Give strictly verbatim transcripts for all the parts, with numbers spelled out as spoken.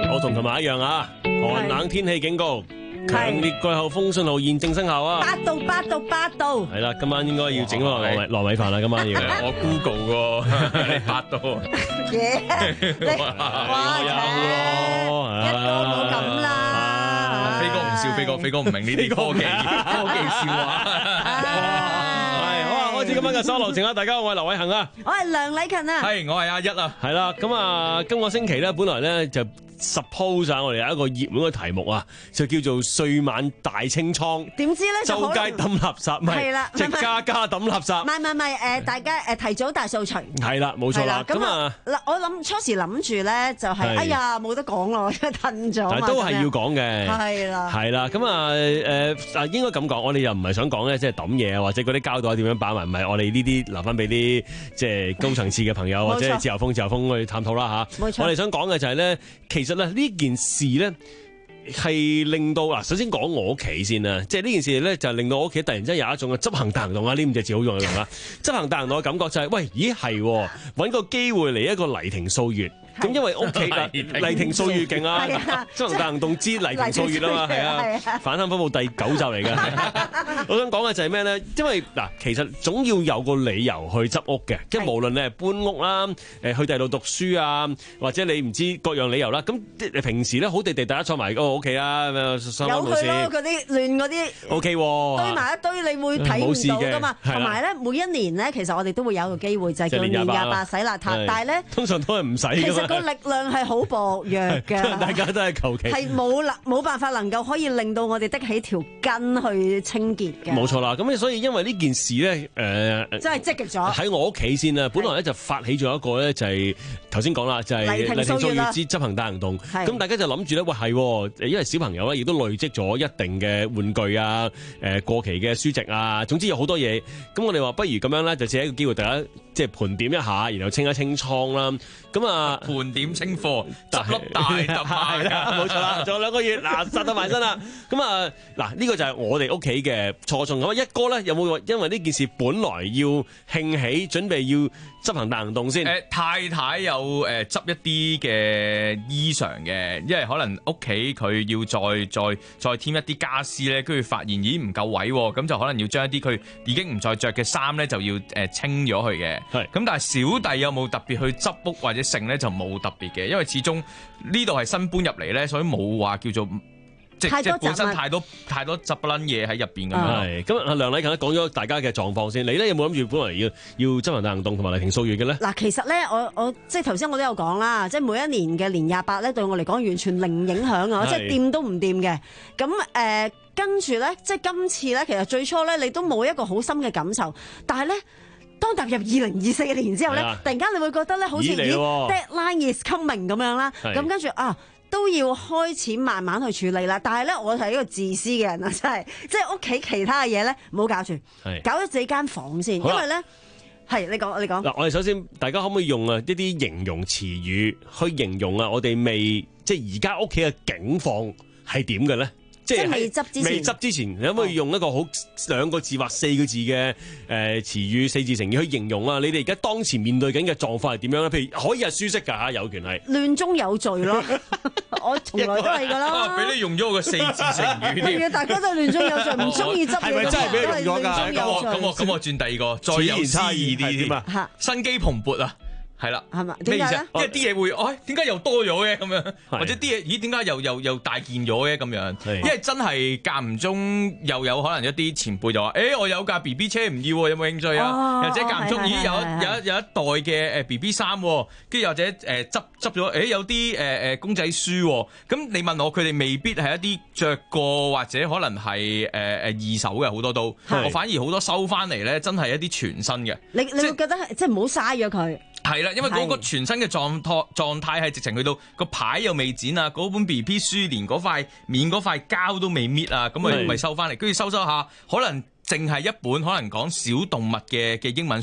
我同琴日一樣啊，寒冷天氣警告，強烈季候風信號現正生效啊！ 八度八度八度， 係啦，今晚應該要整個糯米糯米飯啦，今晚要。 我 Google 喎，你八度。 嘢，你哇，一個冇咁啦。 飛哥唔笑，飛哥飛哥唔明呢啲科技科技笑話。 係好啊，開始今晚嘅收流情啦！大家好，我係劉偉恒啊， 我係梁禮勤啊， 係我係阿一啊， 係啦，咁啊，今個星期咧，本來咧就 suppose 啊，我哋有一個熱門嘅題目啊，就叫做歲晚大清倉。 點知咧就周街抌垃圾，唔係啦，即係家家抌垃圾。 唔係唔係唔係，誒大家誒提早大掃除。 係啦，冇錯啦。咁啊，嗱， 我諗初時諗住咧就係，哎呀冇得講咯，因為褪咗嘛。 但係都係要講嘅。 係啦。係啦，咁啊誒啊應該咁講，我哋又唔係想講咧，即係抌嘢啊，或者嗰啲膠袋點樣擺埋，唔係我哋呢啲留翻俾啲即係高層次嘅朋友或者自由風自由風去探討啦嚇。冇錯。我哋想講嘅就係咧，其實咧呢件事咧係令到嗱，首先講我屋企先啦，即係呢件事咧就令到我屋企突然之間有一種嘅執行大行動啊！呢五隻字好用嘅啦，執行大行動嘅感覺就係、是，喂，咦係揾個機會嚟一個黎庭掃月。咁因為屋企黎庭掃月勁啊，執行大行動之黎庭掃月啊嘛，係啊，反貪風暴第九集嚟嘅。我想講嘅就係咩咧？因為嗱，其實總要有個理由去執屋嘅，即係無論你係搬屋啦，誒去第度讀書啊，或者你唔知各樣理由啦。咁你平時咧好地地大家坐埋個屋企啦，有佢咯， 嗰啲亂嗰啲 OK 堆埋一堆，你會睇唔到噶嘛。同埋咧，每一年咧，其實我哋都會有一個機會，就係叫年廿八洗邋遢。但係咧， 通常都係唔使噶嘛。 個力量係好薄弱嘅， 大家都係求其， 係冇能冇辦法能夠可以令到我哋的起條筋去清潔嘅。 冇錯啦，咁所以因為呢件事咧，誒、呃， 真係積極咗。喺我屋企先啦，本來咧就發起咗一個咧，就係頭先講啦，就係黎庭掃月之執行大行動。咁大家就諗住咧，喂係，因為小朋友咧亦都累積咗一定嘅玩具啊，誒過期嘅書籍啊，總之有好多嘢。咁我哋話不如咁樣咧，就借一個機會，大家即係盤點一下，然後清一清倉啦。咁啊， 盤點清貨，執笠大揼賣啊！ 冇錯啦，仲有兩個月，嗱殺到埋身啦。咁啊，嗱呢個就係我哋屋企嘅初衷。咁一哥咧有冇話因為呢件事本來要興起，準備要執行大行動先？ 誒太太有誒執一啲嘅衣裳嘅，因為可能屋企佢要再再再添一啲家私咧，跟住發現咦唔夠位喎，咁就可能要將一啲佢已經唔再着嘅衫咧就要誒清咗佢嘅。係咁，但係小弟有冇特別去執屋或者剩咧就冇特別嘅，因為始終呢度係新搬入嚟咧，所以冇話叫做即即本身太多太多執撚嘢喺入邊咁樣。 係咁啊，梁禮勤講咗大家嘅狀況先，你咧有冇諗住本來要要執行大行動同埋黎庭掃月嘅咧？嗱， 其實咧，我我即係頭先我都有講啦，即係每一年嘅年廿八咧，對我嚟講完全零影響啊，即係掂都唔掂嘅。咁誒、呃，跟住咧，即係今次咧，其實最初咧，你都冇一個好深嘅感受，但係咧。當踏入二零二四年之後咧，突然間你會覺得咧，好似咦 deadline is coming 咁樣啦，咁跟住啊都要開始慢慢去處理啦。但係咧，我係一個自私嘅人啊，真係即係屋企其他嘅嘢咧，唔好搞住，搞咗自己間房先，因為咧係你講你講嗱，我哋首先大家可唔可以用啊一啲形容詞語去形容啊我哋未即係而家屋企嘅境況係點嘅咧？即係未執之前， 未執之前，你可唔可以用一個好兩個字或四個字嘅誒詞語、四字成語去形容啊？你哋而家當前面對緊嘅狀況係點樣咧？譬如可以係舒適㗎嚇，有權係亂中有序咯。我從來都係㗎啦。 俾你用咗個四字成語添。 大家都亂中有序，唔中意執嘢。 係咪真係俾你用咗㗎？ 咁我咁我咁我轉第二個，再有詩意啲添啊！生機蓬勃啊！係啦， 係嘛？ 咩意思啊？因為啲嘢會，哎，點解又多咗嘅咁樣？或者啲嘢，咦，點解又又又大件咗嘅咁樣？因為真係間唔中又有可能一啲前輩就話，誒，我有架 B B 車唔要，有冇興趣啊？或者間唔中，咦，有有有一袋嘅誒 B B 衫，跟住或者誒執執咗，誒有啲誒誒公仔書，咁你問我，佢哋未必係一啲着過或者可能係誒誒二手嘅，好多都，我反而好多收翻嚟咧，真係一啲全新嘅。 你你會覺得即係唔好嘥咗佢。 係啦，因為嗰個全新嘅狀態狀態係直情去到個牌又未剪啊，嗰本 B B 書連嗰塊面嗰塊膠都未搣啊，咁咪咪收翻嚟，跟住收收下，可能淨係一本可能講小動物嘅嘅英文書，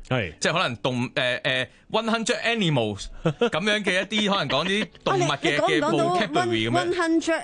係即係可能動誒誒 one hundred animals 咁樣嘅一啲可能講啲動物嘅嘅 vocabulary 咁樣。 one hundred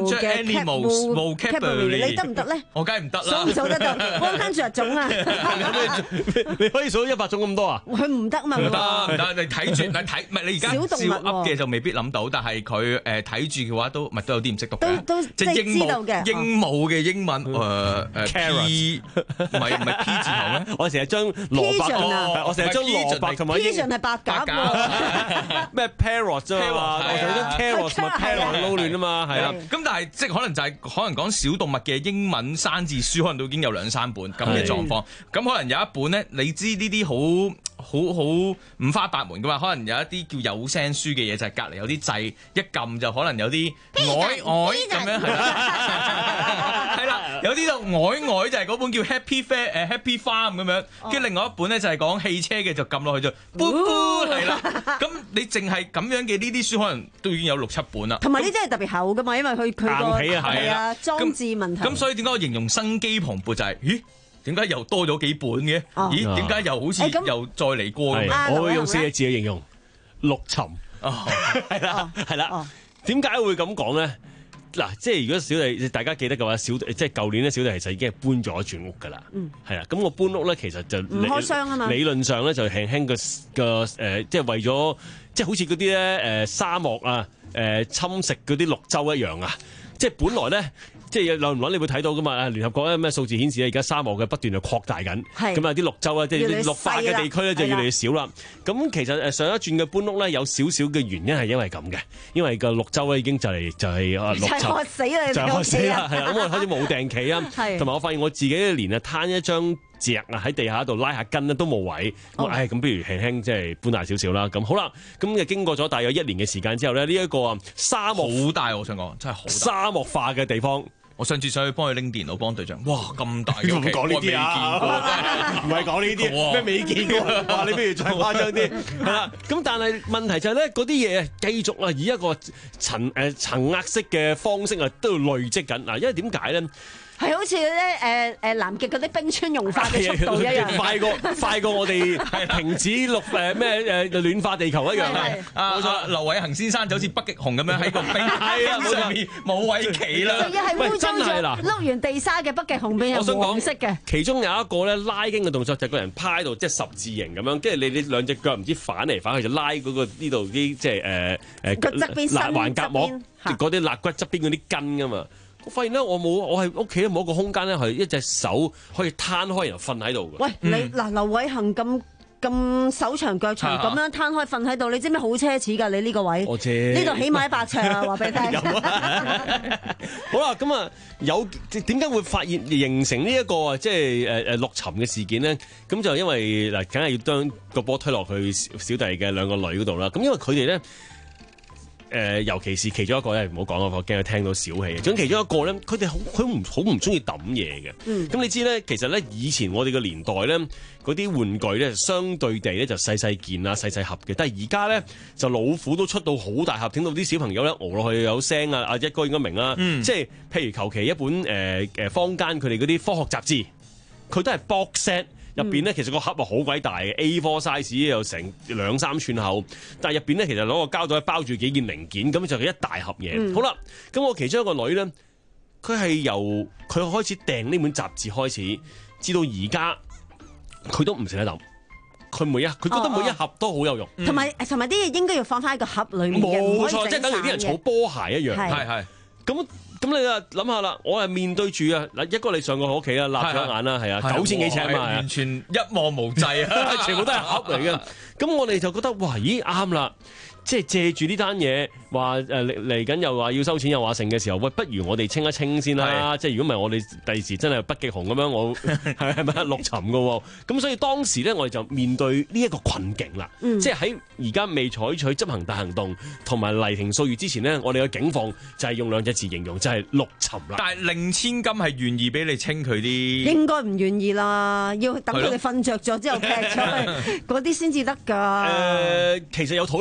animals vocabulary 你得唔得咧？ 我梗係唔得啦。 數唔數得到 one hundred 種啊？ 你可以數一百種咁多啊？ 佢唔得嘛？ 唔得唔得，你睇住，你睇唔係你而家照噏嘅就未必諗到，但係佢誒睇住嘅話都咪都有啲唔識讀嘅。 都即係鸚鵡嘅鸚鵡嘅英文誒誒 P 唔係唔係 P 字頭咩？ 我成日將蘿蔔，我成日將蘿蔔同埋 Pigeon 係白鴿喎， 咩 parrot 啫嘛，我成日將 carrot 同埋 parrot 撈亂啊嘛，係啦。 咁但係即係可能就係可能講小動物嘅英文生字書，可能都已經有兩三本咁嘅狀況。咁可能有一本咧，你知呢啲好好好五花八門噶嘛？可能有一啲叫有聲書嘅嘢，就係隔離有啲掣一撳就可能有啲呆呆咁樣係啦，係啦，有啲就呆呆就係嗰本叫 Happy Fair 誒 Happy Farm 咁樣，跟住另外一本咧就係講汽車嘅，就撳落去就嘟嘟係啦。咁你淨係咁樣嘅呢啲書，可能都已經有六七本啦。 同埋呢啲係特別厚噶嘛，因為佢佢個硬起啊， 係啊裝置問題。 咁所以點解我形容生機蓬勃就係咦？點解又多咗幾本嘅？咦？點解又好似又再嚟過咁樣？ 我會用四個字去形容陸沉。係啦，係啦。點解會咁講咧？嗱，即係如果小弟大家記得嘅話，小弟即係舊年咧，小弟其實已經係搬咗轉屋㗎啦。嗯，係啦。咁我搬屋咧，其實就唔開箱啊嘛。 理論上咧就輕輕個個誒，即係為咗即係好似嗰啲咧誒沙漠啊誒侵蝕嗰啲綠洲一樣啊！即係本來咧。即係有唔撚你會睇到噶嘛？聯合國咧咩數字顯示咧，而家沙漠嘅不斷就擴大緊，咁啊啲綠洲啊，即係綠化嘅地區咧就越嚟越少啦。咁其實誒上一轉嘅搬屋咧有少少嘅原因係因為咁嘅，因為個綠洲咧已經就嚟就係啊綠洲， 就係渴死啦！ 就係渴死啦，係啦。咁我開始冇定企啊，同埋我發現我自己連啊攤一張席啊喺地下度拉下筋咧都冇位，咁唉咁不如輕輕即係搬大少少啦。咁好啦，咁就經過咗大約一年嘅時間之後咧，呢一個啊沙漠好大，我想講真係好沙漠化嘅地方。 我上次上去幫佢拎電腦幫隊長，哇咁大嘅屋企， 唔講呢啲啊，唔係講呢啲，咩未見過？哇！你不如再誇張啲，係啦。咁但係問題就係咧，嗰啲嘢繼續啊，以一個層誒層壓式嘅方式啊，都要累積緊嗱。因為點解咧？ 係好似咧誒誒南極嗰啲冰川融化嘅速度一樣， 快過快過我哋停止綠誒咩誒暖化地球一樣係。 冇錯，劉偉恒先生就好似北極熊咁樣喺個冰冰上面冇位企啦。 仲要係污糟咗碌完地沙嘅北極熊變係黃色嘅。 其中有一個咧拉筋嘅動作就係個人趴喺度，即係十字形咁樣，跟住你你兩隻腳唔知反嚟反去就拉嗰個呢度啲即係誒誒側邊身環甲膜嗰啲肋骨側邊嗰啲筋噶嘛。我發現咧，我冇，我係屋企都冇一個空間咧，係一隻手可以攤開然後瞓喺度嘅。喂， 你嗱劉偉恒咁咁手長腳長咁樣攤開瞓喺度，你知唔知好奢侈㗎？你呢個位， 我知呢度起碼一百尺啊！話俾你聽。 好啦，咁啊有點解會發現形成呢一個即係誒誒陸沉嘅事件咧？咁就因為嗱，梗係要將個波推落去小弟嘅兩個女嗰度啦。咁因為佢哋咧。誒、呃，尤其是其中一個咧，唔好講啦，我驚佢聽到小氣。咁其中一個咧，佢哋好佢唔好唔中意抌嘢嘅。咁、嗯、你知咧，其實咧以前我哋嘅年代咧，嗰啲玩具咧，相對地咧就細細件啊、細細盒嘅。但係而家咧就老虎都出到好大盒，聽到啲小朋友咧熬落去有聲啊！阿一哥應該明啦。嗯、即係譬如求其一本誒誒、呃、坊間佢哋嗰啲科學雜誌，佢都係 box set。入邊咧，其實個盒啊好鬼大嘅 A 四 size 又成兩三寸厚，但係入邊咧其實攞個膠袋包住幾件零件，咁就係一大盒嘢。嗯、好啦，咁我其中一個女咧，佢係由佢開始訂呢本雜誌開始，至到而家佢都唔捨得抌。佢每一佢覺得每一盒都好有用， 同埋同埋啲嘢應該要放翻喺個盒裏面嘅， 冇錯，即係等於啲人儲波鞋一樣，係係咁。咁你啊諗下啦，我係面對住啊嗱，一個你上過我屋企啦，立咗眼啦，係啊，九千幾尺啊嘛， 完全一望無際啊， 全部都係盒嚟嘅。咁我哋就覺得哇，咦啱啦，即係借住呢單嘢，話誒嚟嚟緊又話要收錢又話剩嘅時候，喂，不如我哋清一清先啦。即係如果唔係我哋第時真係北極熊咁樣，我係係咪陸沉嘅喎？咁所以當時咧，我哋就面對呢一個困境啦。嗯、即係喺而家未採取執行大行動同埋雷霆掃月之前呢，我哋嘅境況就係用兩隻字形容，就係、是、陸沉啦。 但係令千金係願意俾你清佢啲， 應該唔願意啦，要等佢哋瞓着咗之後劈出去嗰啲先至得㗎。誒、 呃，其實有討論過嘅。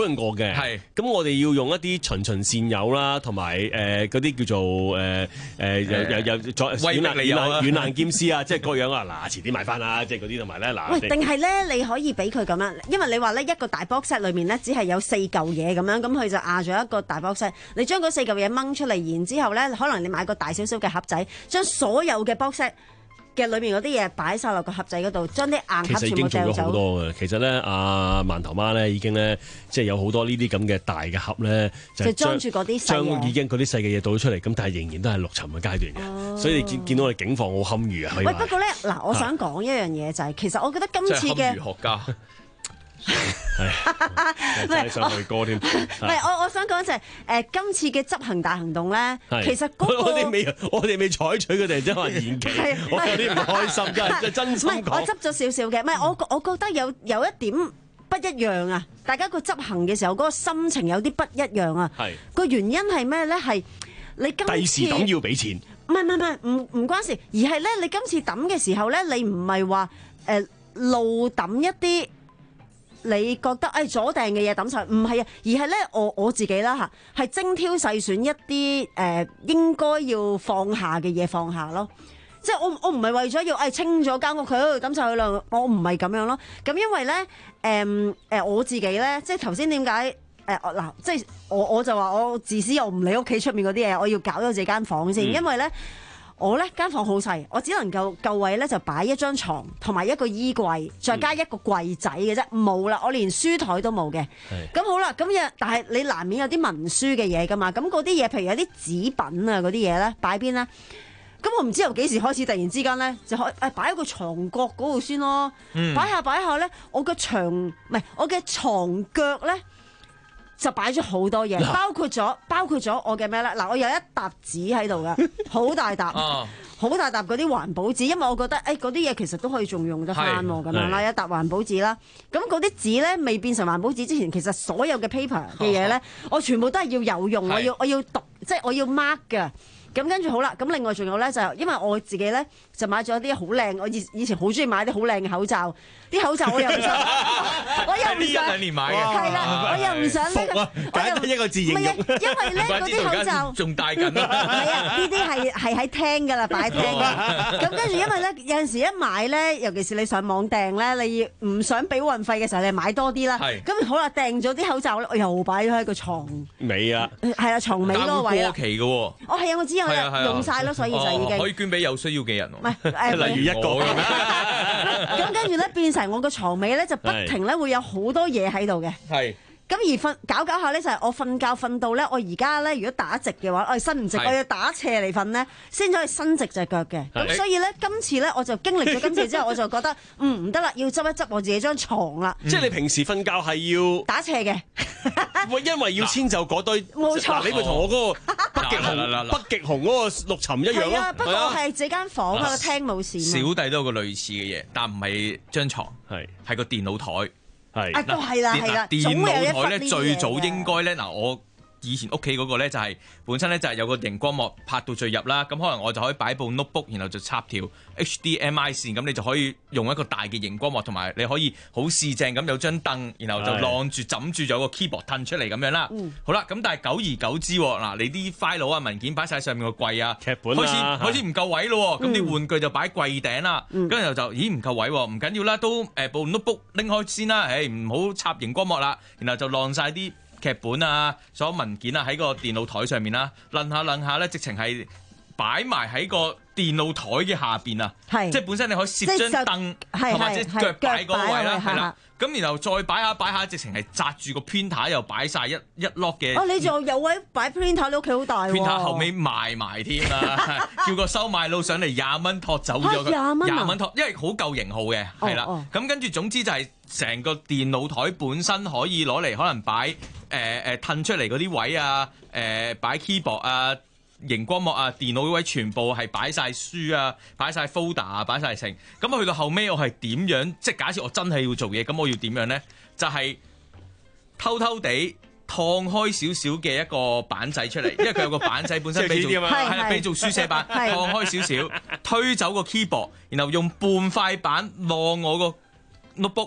嘅。 係。 咁我哋要用一啲循循善誘啦，同埋誒嗰啲叫做誒誒又又又再軟硬軟硬軟硬兼施啊，即係各樣啊。嗱，遲啲買翻啦，即係嗰啲同埋咧嗱。 喂，定係咧你可以俾佢咁樣，因為你話咧一個大 box set 裏面咧只係有四嚿嘢咁樣，咁佢就壓咗一個大 box set，你將嗰四嚿嘢掹出嚟，然之後咧可能你買個大少少嘅盒仔，將所有嘅 box set嘅裏面嗰啲嘢擺晒落個盒仔嗰度，將啲硬盒全部掉走。其實已經做咗好多嘅。其實咧，阿饅頭媽咧已經咧，即係有好多呢啲咁嘅大嘅盒咧，就裝住嗰啲細嘅。將已經嗰啲細嘅嘢倒咗出嚟，咁但係仍然都係陸沉嘅階段嘅。哦、所以你見見到我哋警方好堪虞啊！喂， 不過咧嗱，我想講一樣嘢就係、是，其實我覺得今次嘅堪虞學家。 係，真係想去歌添。 唔係，我我想講就係，誒，今次嘅執行大行動咧，其實嗰個我哋未，我哋未採取佢哋，即係話延期，我有啲唔開心，真係真心講。 我執咗少少嘅，唔係我我覺得有有一點不一樣啊！大家個執行嘅時候，嗰個心情有啲不一樣啊。係個原因係咩咧？係你今次第時抌要俾錢， 唔係唔係唔係，唔唔關事，而係咧你今次抌嘅時候咧，你唔係話誒路抌一啲。你覺得誒左掟嘅嘢抌晒，唔係啊，而係咧我我自己啦嚇，係精挑細選一啲誒、呃、應該要放下嘅嘢放下咯。即係我我唔係為咗要誒、哎、清咗間屋佢喺度抌晒佢啦，我唔係咁樣咯。咁因為咧誒誒我自己咧，即係頭先點解誒嗱，即係我我就話我自私，我唔理屋企出面嗰啲嘢，我要搞咗自己間房先，嗯、因為咧。我咧間房好細，我只能夠夠位咧就擺一張床同埋一個衣櫃，再加一個櫃仔嘅啫，冇啦，我連書台都冇嘅。咁好啦，咁嘢，但係你難免有啲文書嘅嘢噶嘛，咁嗰啲嘢，譬如有啲紙品啊嗰啲嘢咧，擺邊咧？咁我唔知由幾時開始，突然之間咧就可誒擺喺個床角嗰度先咯，擺下擺下咧，我個牆唔係我嘅床腳咧。就擺咗好多嘢，包括咗包括咗我嘅咩咧？嗱，我有一沓紙喺度㗎，好大沓，好大沓嗰啲環保紙，因為我覺得誒嗰啲嘢其實都可以仲用得翻喎，咁樣啦，一沓環保紙啦。咁嗰啲紙咧未變成環保紙之前，其實所有嘅 paper 嘅嘢咧，我全部都係要有用，我要我要讀，即係我要 mark 㗎。咁跟住好啦，咁另外仲有咧就因為我自己咧就買咗啲好靚，我以以前好中意買啲好靚嘅口罩，啲口罩我又唔想，我又唔想， 一兩年買嘅， 係啦，我又唔想呢個， 簡單一個字形容， 因為咧嗰啲口罩仲戴緊啊， 係啊，呢啲係係喺廳㗎啦，擺喺廳㗎。咁跟住因為咧有陣時一買咧，尤其是你上網訂咧，你唔想俾運費嘅時候，你買多啲啦。咁好啦，訂咗啲口罩咧，我又擺咗喺個床尾啊， 係啊，床尾嗰個位啦。 過期嘅喎， 哦係啊，我知。用晒咯，所以就已經可以捐俾有需要嘅人。 唔係， 例如一個咁樣。咁跟住咧，變成我個床尾咧，就不停咧會有好多嘢喺度嘅。係。咁而瞓搞搞下咧，就係我瞓覺瞓到咧，我而家咧如果打直嘅話，我係伸唔直，我要打斜嚟瞓咧，先可以伸直隻腳嘅。咁所以咧，今次咧我就經歷咗今次之後，我就覺得嗯唔得啦，要執一執我自己張床啦。 即係你平時瞓覺係要打斜嘅。 因為要遷就嗰堆。冇錯。你咪同我嗰個北極熊、北極熊嗰個陸沉一樣咯。 係啊，不過我係自己間房啊，個廳冇事。 小弟都有個類似嘅嘢，但唔係張床，係係個電腦台。係， 啊都係啦，係啦， 電腦台咧最早應該咧嗱，我以前屋企嗰個咧就係本身咧就係有個熒光幕拍到最入啦，咁可能我就可以擺部 notebook，然後就插條 H D M I 線，咁你就可以用一個大嘅熒光幕，同埋你可以好視正咁有張凳，然後就晾住枕住咗個 keyboard 褪出嚟咁樣啦。嗯、好啦，咁但係久而久之，嗱你啲 file 啊文件擺晒上面個櫃啊，劇本啊開始開始唔夠位咯，咁啲、嗯、玩具就擺櫃頂啦，跟住、嗯、就咦唔夠位，唔緊要啦，都誒部 notebook 拎開先啦，誒唔好插熒光幕啦，然後就晾晒啲劇本啊，所有文件啊喺個電腦台上面啦，掕下掕下咧，直情係擺埋喺個電腦台嘅下邊啊，即係本身你可以攝張凳同埋隻腳擺嗰個位啦，係啦，咁然後再擺下擺下，直情係紮住個 printer 又擺晒一一 lock 嘅。哦， 你仲有位擺 printer，你屋企好大喎。 printer 後尾賣埋添啦，叫個收賣佬上嚟廿蚊托走咗個廿蚊廿蚊托，因為好舊型號嘅，係啦，咁跟住總之就係成個電腦台本身可以攞嚟可能擺。誒誒褪出嚟嗰啲位啊，誒、呃、擺 keyboard 啊、熒光幕啊、電腦嗰位全部係擺晒書啊、擺晒 folder 啊、擺晒成。咁去到後尾我係點樣？即係假設我真係要做嘢，咁我要點樣咧？就係、是、偷偷地燙開少少嘅一個板仔出嚟，因為佢有個板仔本身俾做係啦，俾做書寫板，燙開少少，推走個 keyboard，然後用半塊板晾我個 notebook。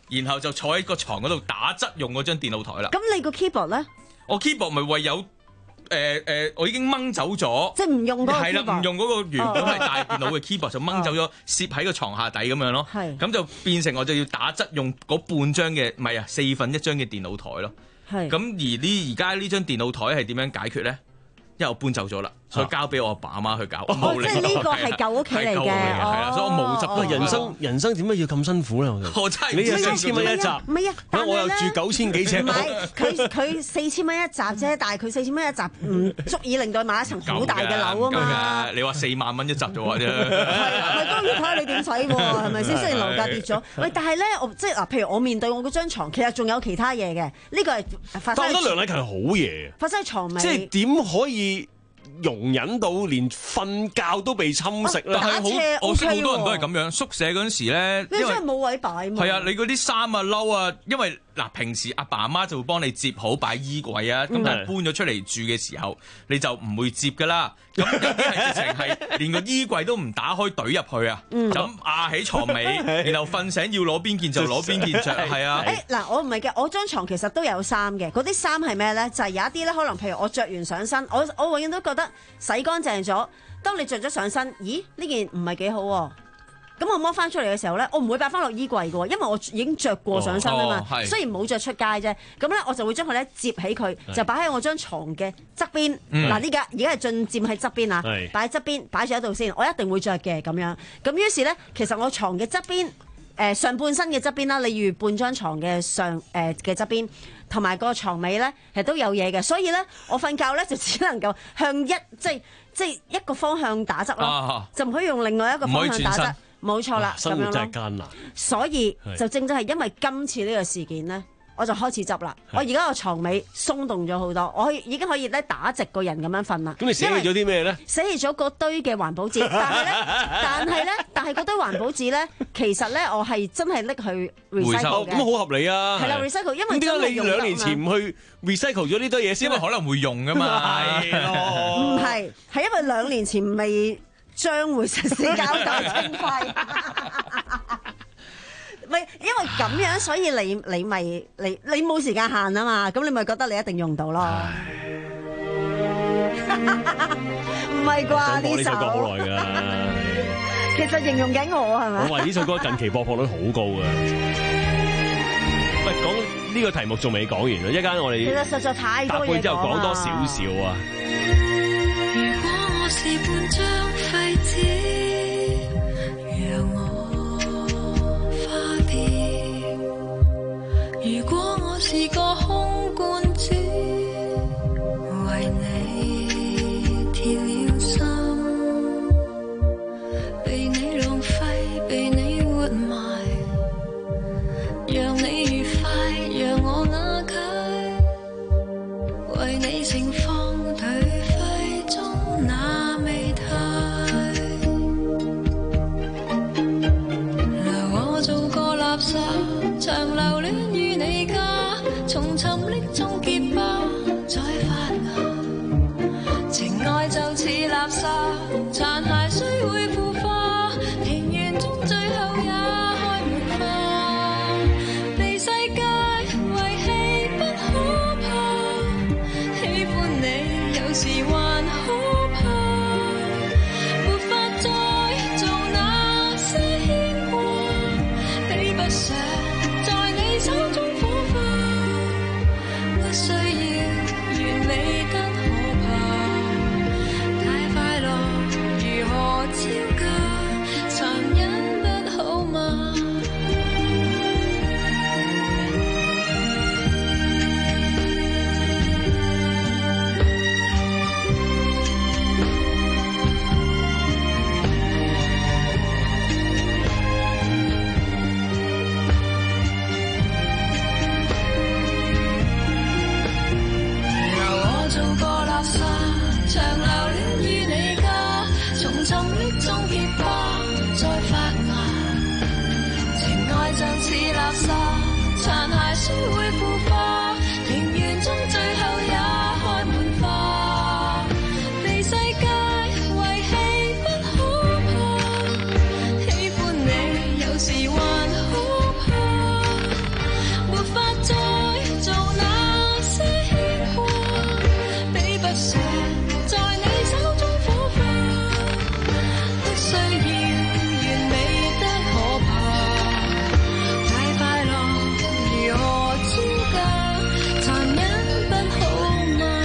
然後就坐喺個床嗰度打側用嗰張電腦台啦。 咁你個 keyboard 咧？ 我 keyboard 咪為有。誒誒、呃呃，我已經掹走咗， 即係唔用嗰個 keyboard， 係啦，唔用嗰個原本係大電腦嘅 keyboard 就掹走咗，攝喺個床下底咁樣咯。係，咁就變成我就要打側用嗰半張嘅，唔係啊，四分一張嘅電腦台咯。係，咁而呢而家呢張電腦台係點樣解決咧？因為我搬走咗啦，所以交俾我阿爸阿媽去搞。 哦，即係呢個係舊屋企嚟嘅，係啦，所以我冇執到。 人生人生點解要咁辛苦咧？ 我真係你又四千蚊一集， 唔係啊，但係我又住九千幾尺。 唔係，佢佢四千蚊一集啫，但係佢四千蚊一集唔足以令到買一層好大嘅樓啊嘛。 你話四萬蚊一集就話啫。 係，咪當然睇下你點使喎，係咪先？雖然樓價跌咗，喂，但係咧，我即係嗱，譬如我面對我嗰張床，其實仲有其他嘢嘅。呢個係發生。 但我覺得梁禮勤係好嘢。 發生喺床尾。 即係點可以容忍到連瞓覺都被侵蝕咧？ 但係好，我識好多人都係咁樣。宿舍嗰陣時咧， 你真係冇位擺嘛？ 係啊，你嗰啲衫啊、褸啊，因為嗱平時阿爸阿媽就會幫你摺好擺衣櫃啊，咁但係搬咗出嚟住嘅時候，你就唔會摺噶啦。咁有啲係直情係連個衣櫃都唔打開懟入去啊，就咁壓喺床尾，然後瞓醒要攞邊件就攞邊件着。係啊。 誒嗱，我唔係嘅，我張床其實都有衫嘅。嗰啲衫係咩咧？就係有一啲咧，可能譬如我着完上身，我我永遠都覺得洗乾淨咗。當你着咗上身，咦？呢件唔係幾好喎。咁我摸翻出嚟嘅時候咧，我唔會擺翻落衣櫃嘅，因為我已經着過上身啊嘛。哦哦、雖然冇着出街啫，咁咧我就會將佢咧摺起佢，就擺喺我張床嘅側邊。嗱，呢家而家係進佔喺側邊啊，擺喺側邊，擺住喺度先。我一定會着嘅咁樣。咁於是咧，其實我床嘅側邊，誒、呃、上半身嘅側邊啦，例如半張床嘅上誒嘅側邊，同埋個床尾咧，其實都有嘢嘅。所以咧，我瞓覺咧就只能夠向一即係即係一個方向打側咯，啊、就唔可以用另外一個方向打側。冇錯啦， 生活真係艱難， 所以就正正係因為今次呢個事件咧，我就開始執啦。我而家個床尾鬆動咗好多，我已經可以咧打直個人咁樣瞓啦。 咁你捨棄咗啲咩咧？ 捨棄咗嗰堆嘅環保紙，但係咧，但係咧，但係嗰堆環保紙咧，其實咧我係真係拎去 recycle 嘅。咁好合理啊！ 係啦 recycle， 因為點解你兩年前唔去 recycle 咗呢堆嘢先？ 因為可能會用噶嘛。係咯，唔係，係因為兩年前未將會實施膠袋徵費，咪因為咁樣，所以你你咪你你冇時間限啊嘛，咁你咪覺得你一定用到咯。唔係啩？呢首歌好耐㗎，其實形容緊我係咪？ 我話呢首歌近期播放率好高㗎。喂，講呢個題目仲未講完啊！一陣我哋其實實在太多嘢講啦。答半之後講多少少啊！ 如果我是半張廢紙，讓我化掉；如果我是個空罐子，為你填了心，被你浪費，被你活埋，讓你愉快，讓我瓦解，為你情況頹廢中那美態，留我做個垃圾，長留戀於你家，從沉溺中結疤，再發芽，情愛就似垃圾，殘骸雖會腐化，庭園中最後也開滿花，被世界遺棄不可怕，喜歡你有時還可怕，沒法再做那些牽掛，比不上在你手中火花，不需要完美得可怕，太快樂如何招架，殘忍不好嗎？留我做個垃圾，長留戀於你家，從沉溺中結疤，再發芽，情愛就似垃圾，殘骸雖會腐化，庭園中最後也開滿花，被世界遺棄不可怕，喜歡你有時還可怕， 捨在你手中火花，不需要完美得可怕，太快樂如何招架，殘忍不好嗎？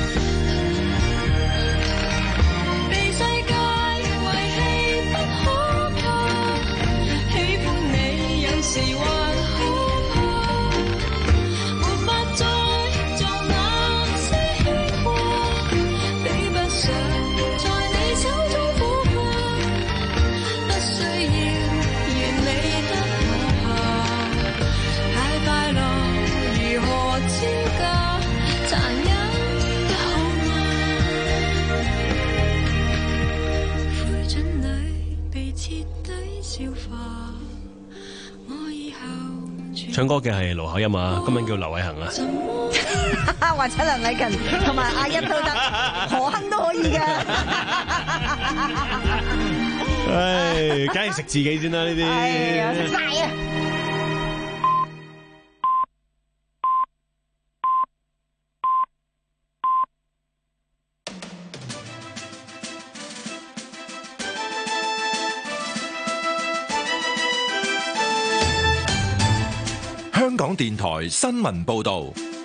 被世界遺棄不可怕，喜歡你有時還可怕，沒法再做那些牽掛，比不上在你手中火花，不需要完美得可怕，太快樂如何招架，殘忍不好嗎？灰燼裏被徹底消化，我以後唱歌嘅係盧巧音啊，今日叫劉偉恒啊。 怎麼或者梁禮勤同埋阿一都得，何亨都可以嘅。 唉，梗係食自己先啦呢啲。 係啊，食晒啊！ 香港電台新聞報道。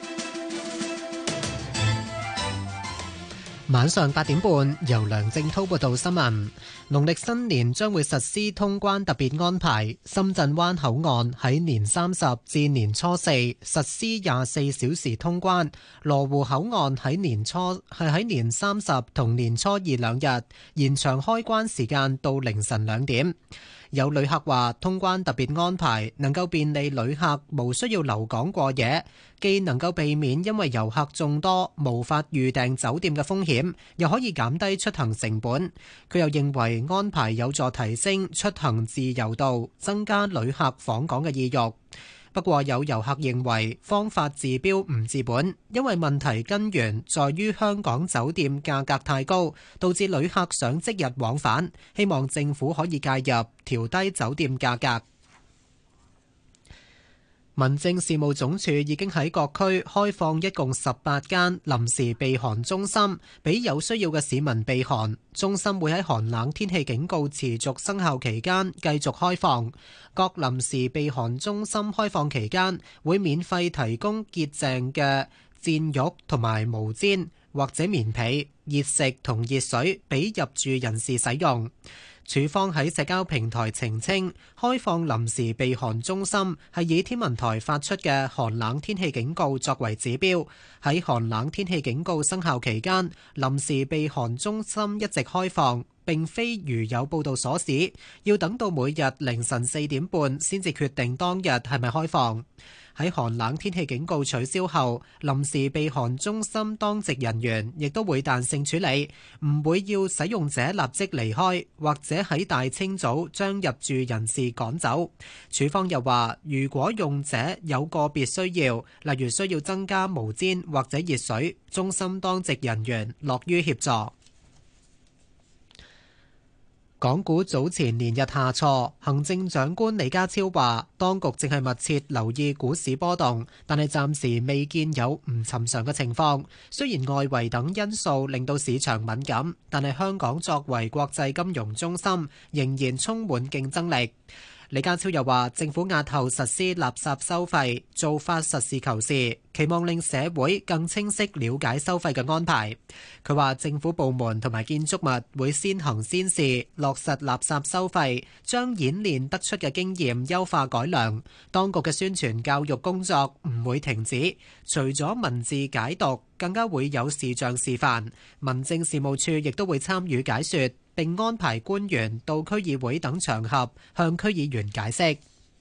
晚上八點半，由梁正滔報道新聞。農曆新年將會實施通關特別安排，深圳灣口岸喺年三十至年初四實施廿四小時通關，羅湖口岸喺年初係喺年三十同年初二兩日延長開關時間到凌晨兩點。有旅客話，通關特別安排能夠便利旅客無需要留港過夜，既能夠避免因為遊客眾多無法預訂酒店嘅風險，又可以減低出行成本。佢又認為安排有助提升出行自由度，增加旅客訪港嘅意欲。不過有遊客認為方法治標唔治本，因為問題根源在於香港酒店價格太高，導致旅客想即日往返，希望政府可以介入調低酒店價格。民政事務總署已經喺各區開放一共十八間臨時避寒中心，俾有需要嘅市民避寒。中心會喺寒冷天氣警告持續生效期間繼續開放。各臨時避寒中心開放期間會免費提供潔淨嘅墊褥同埋毛氈或者棉被、熱食同熱水俾入住人士使用。署方喺社交平台澄清，開放臨時避寒中心係以天文台發出嘅寒冷天氣警告作為指標。喺寒冷天氣警告生效期間，臨時避寒中心一直開放，並非如有報道所示，要等到每日凌晨四點半先至決定當日係咪開放。喺寒冷天氣警告取消後，臨時避寒中心當值人員亦都會彈性處理，唔會要使用者立即離開，或者喺大清早將入住人士趕走。署方又話，如果用者有個別需要，例如需要增加毛氈或者熱水，中心當值人員樂於協助。港股早前連日下挫，行政長官李家超話，當局正係密切留意股市波動，但係暫時未見有唔尋常嘅情況。雖然外圍等因素令到市場敏感，但係香港作為國際金融中心，仍然充滿競爭力。李家超又話，政府押後實施垃圾收費，做法實事求是，期望令社會更清晰了解收費嘅安排。佢話，政府部門同埋建築物會先行先試，落實垃圾收費，將演練得出嘅經驗優化改良。當局嘅宣傳教育工作唔會停止，除咗文字解讀，更加會有視像示範。民政事務處亦都會參與解說，並安排官員到區議會等場合向區議員解釋。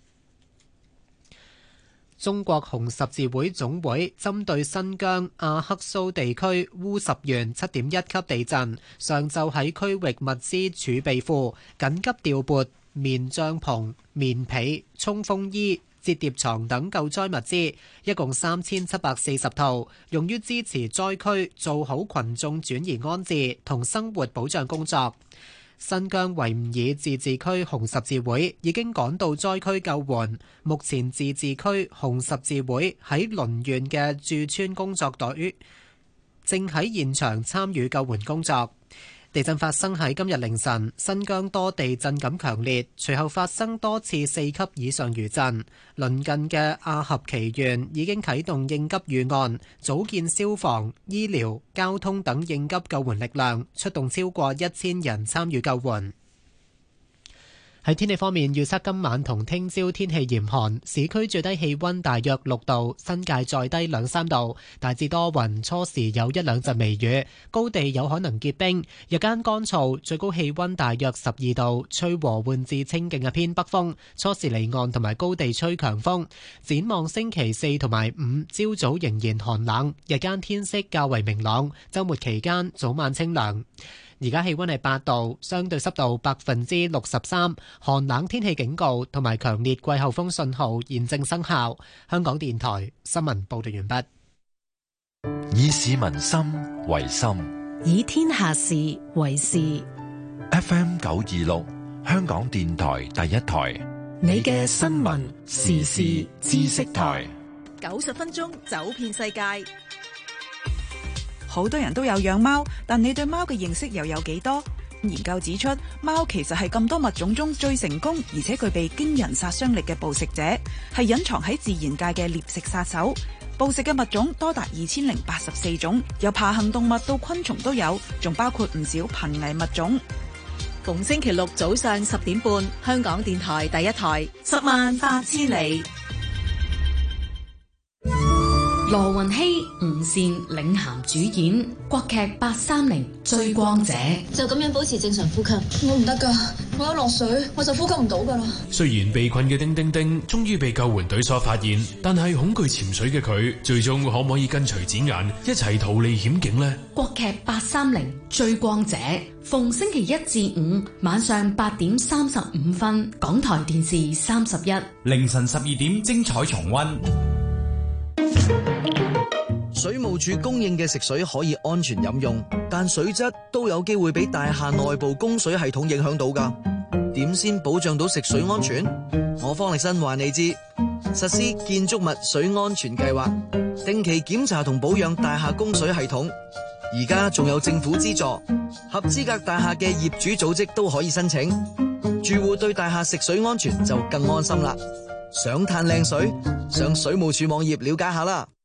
中國紅十字會總會針對新疆阿克蘇地區烏什縣七點一級地震，上晝喺區域物資儲備庫緊急調撥棉帳篷、棉被、衝鋒衣、摺疊床等救災物資，一共三千七百四十套，用於支持災區做好群眾轉移安置同生活保障工作。新疆維吾爾自治區紅十字會已經趕到災區救援，目前自治區紅十字會喺鄰縣嘅駐村工作隊正喺現場參與救援工作。地震發生喺今日凌晨，新疆多地震感強烈，隨後發生多次四級以上餘震。鄰近嘅阿合奇縣已經啟動應急預案，組建消防、醫療、交通等應急救援力量，出動超過一千人參與救援。喺天氣方面，預測今晚同聽朝天氣嚴寒，市區最低氣溫大約六度，新界再低兩三度，大致多雲，初時有一兩陣微雨，高地有可能結冰，日間乾燥，最高氣溫大約十二度，吹和緩至清勁嘅偏北風，初時離岸同埋高地吹強風。展望星期四同埋五，朝早仍然寒冷，日間天色較為明朗，週末期間早晚清涼。而家氣溫係八度，相對濕度百分之六十三，寒冷天氣警告同埋強烈季候風信號現正生效。香港電台新聞報道完畢。 以市民心為心， 以天下事為事。 F M 九二六，香港電台第一台， 你嘅新聞時事知識台， 九十分鐘走遍世界。好多人都有養貓，但你對貓嘅認識又有幾多？研究指出，貓其實係咁多物種中最成功而且具備驚人殺傷力嘅捕食者，係隱藏喺自然界嘅獵食殺手。捕食嘅物種多達二千零八十四種，由爬行動物到昆蟲都有，仲包括唔少瀕危物種。 逢星期六早上十點半，香港電台第一台，十萬八千里。羅雲熙、吳倩領銜主演國劇八三零追光者。 就咁樣保持正常呼吸，我唔得噶，我一落水我就呼吸唔到噶啦。 雖然被困嘅丁丁丁終於被救援隊所發現，但係恐懼潛水嘅佢，最終可唔可以跟隨展顏一齊逃離險境呢？ 國劇八三零追光者，逢星期一至五晚上八點三十五分，港台電視三十一， 凌晨十二點精彩重溫。 水務署供應嘅食水可以安全飲用，但水質都有機會俾大廈內部供水系統影響到㗎。點先保障到食水安全？我方力申話你知，實施建築物水安全計劃，定期檢查同保養大廈供水系統。而家仲有政府資助，合資格大廈嘅業主組織都可以申請。住戶對大廈食水安全就更安心啦。想嘆靚水，上水務署網頁了解下啦。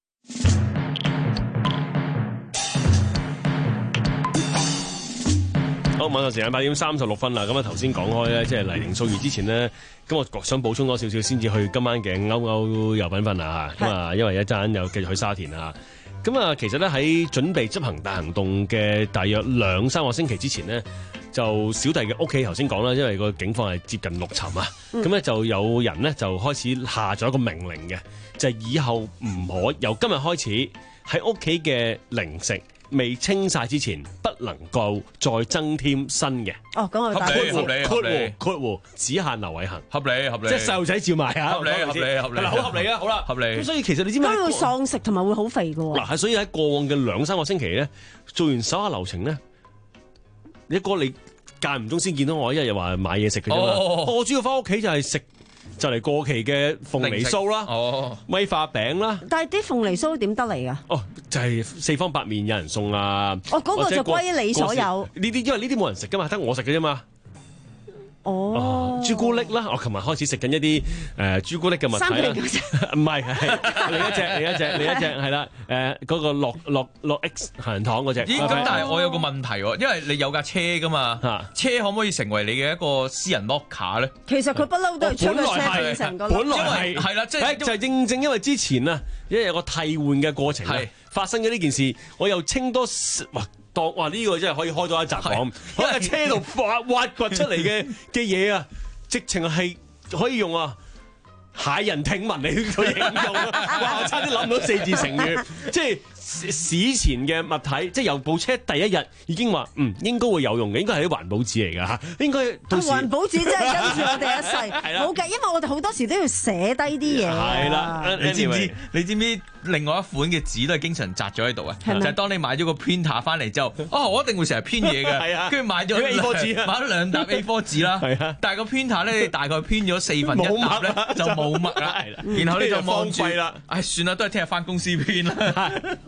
好，晚上時間八點三十六分啦。咁啊，頭先講開咧，即係黎明掃月之前呢，咁我想補充多少少，先至去今晚嘅歐歐有品瞓啊。咁啊，因為一陣又繼續去沙田啊。咁啊，其實咧喺準備執行大行動嘅大約兩三個星期之前呢，就小弟嘅屋企頭先講啦，因為個警況係接近陸沉啊。咁咧、嗯、就有人咧就開始下咗一個命令嘅，就係、是、以後唔可由今日開始喺屋企嘅零食未清晒之前，不能夠再增添新嘅。 哦，咁我合理合理合理， 括弧只限劉偉恒， 合理合理， 即係細路仔照買啊！ 合理合理合理， 好合理啊！好啦， 合理。 咁所以其實你知唔知？ 都會喪食同埋會好肥㗎喎。 嗱，係所以喺過往嘅兩三個星期咧，做完手下流程咧，一哥你間唔中先見到我，一日話買嘢食嘅啫嘛。我主要翻屋企就係食。就嚟過期嘅鳳梨酥啦，哦，米化餅啦。 但係啲鳳梨酥點得嚟㗎？ 哦，就係、是、四方八面有人送啊。 哦，嗰、那個就歸你所有。 呢啲因為呢啲冇人食㗎嘛，得我食嘅啫嘛。 哦， 朱古力啦，我琴日開始食緊一啲誒朱古力嘅物體啦，唔係係另一隻另一隻另一隻係啦，誒嗰個樂樂樂 X 杏仁糖嗰隻。 咦？咁但係我有個問題喎，因為你有架車噶嘛，車可唔可以成為你嘅一個私人 locker 咧？ 其實佢不嬲都係出個車變成個， 本來係係啦，即係就係正正因為之前啊，因為有個替換嘅過程啊，發生咗呢件事，我又清多哇。當哇呢、這個真係可以開多一集講，喺架車度挖挖掘出嚟嘅嘅嘢啊，直情係可以用啊駭人聽聞嚟去形容啊！哇，我差啲諗到四字成語，即係史前嘅物體，即係由部車第一日已經話嗯應該會有用嘅，應該係啲環保紙嚟㗎嚇，應該到時環保紙真係跟住我哋一世，冇計，因為我哋好多時都要寫低啲嘢。係啦， 你知唔知？你知唔知？另外一款嘅紙都係經常擲咗喺度啊！就係當你買咗個 printer 翻嚟之後，哦，我一定會成日編嘢嘅，跟住買咗 A 四 紙，買咗兩沓 A 四 紙啦。但係個 printer 咧，你大概編咗四分一沓咧，就冇墨啦。然後你就望住啦，唉，算啦，都係聽日翻公司編啦。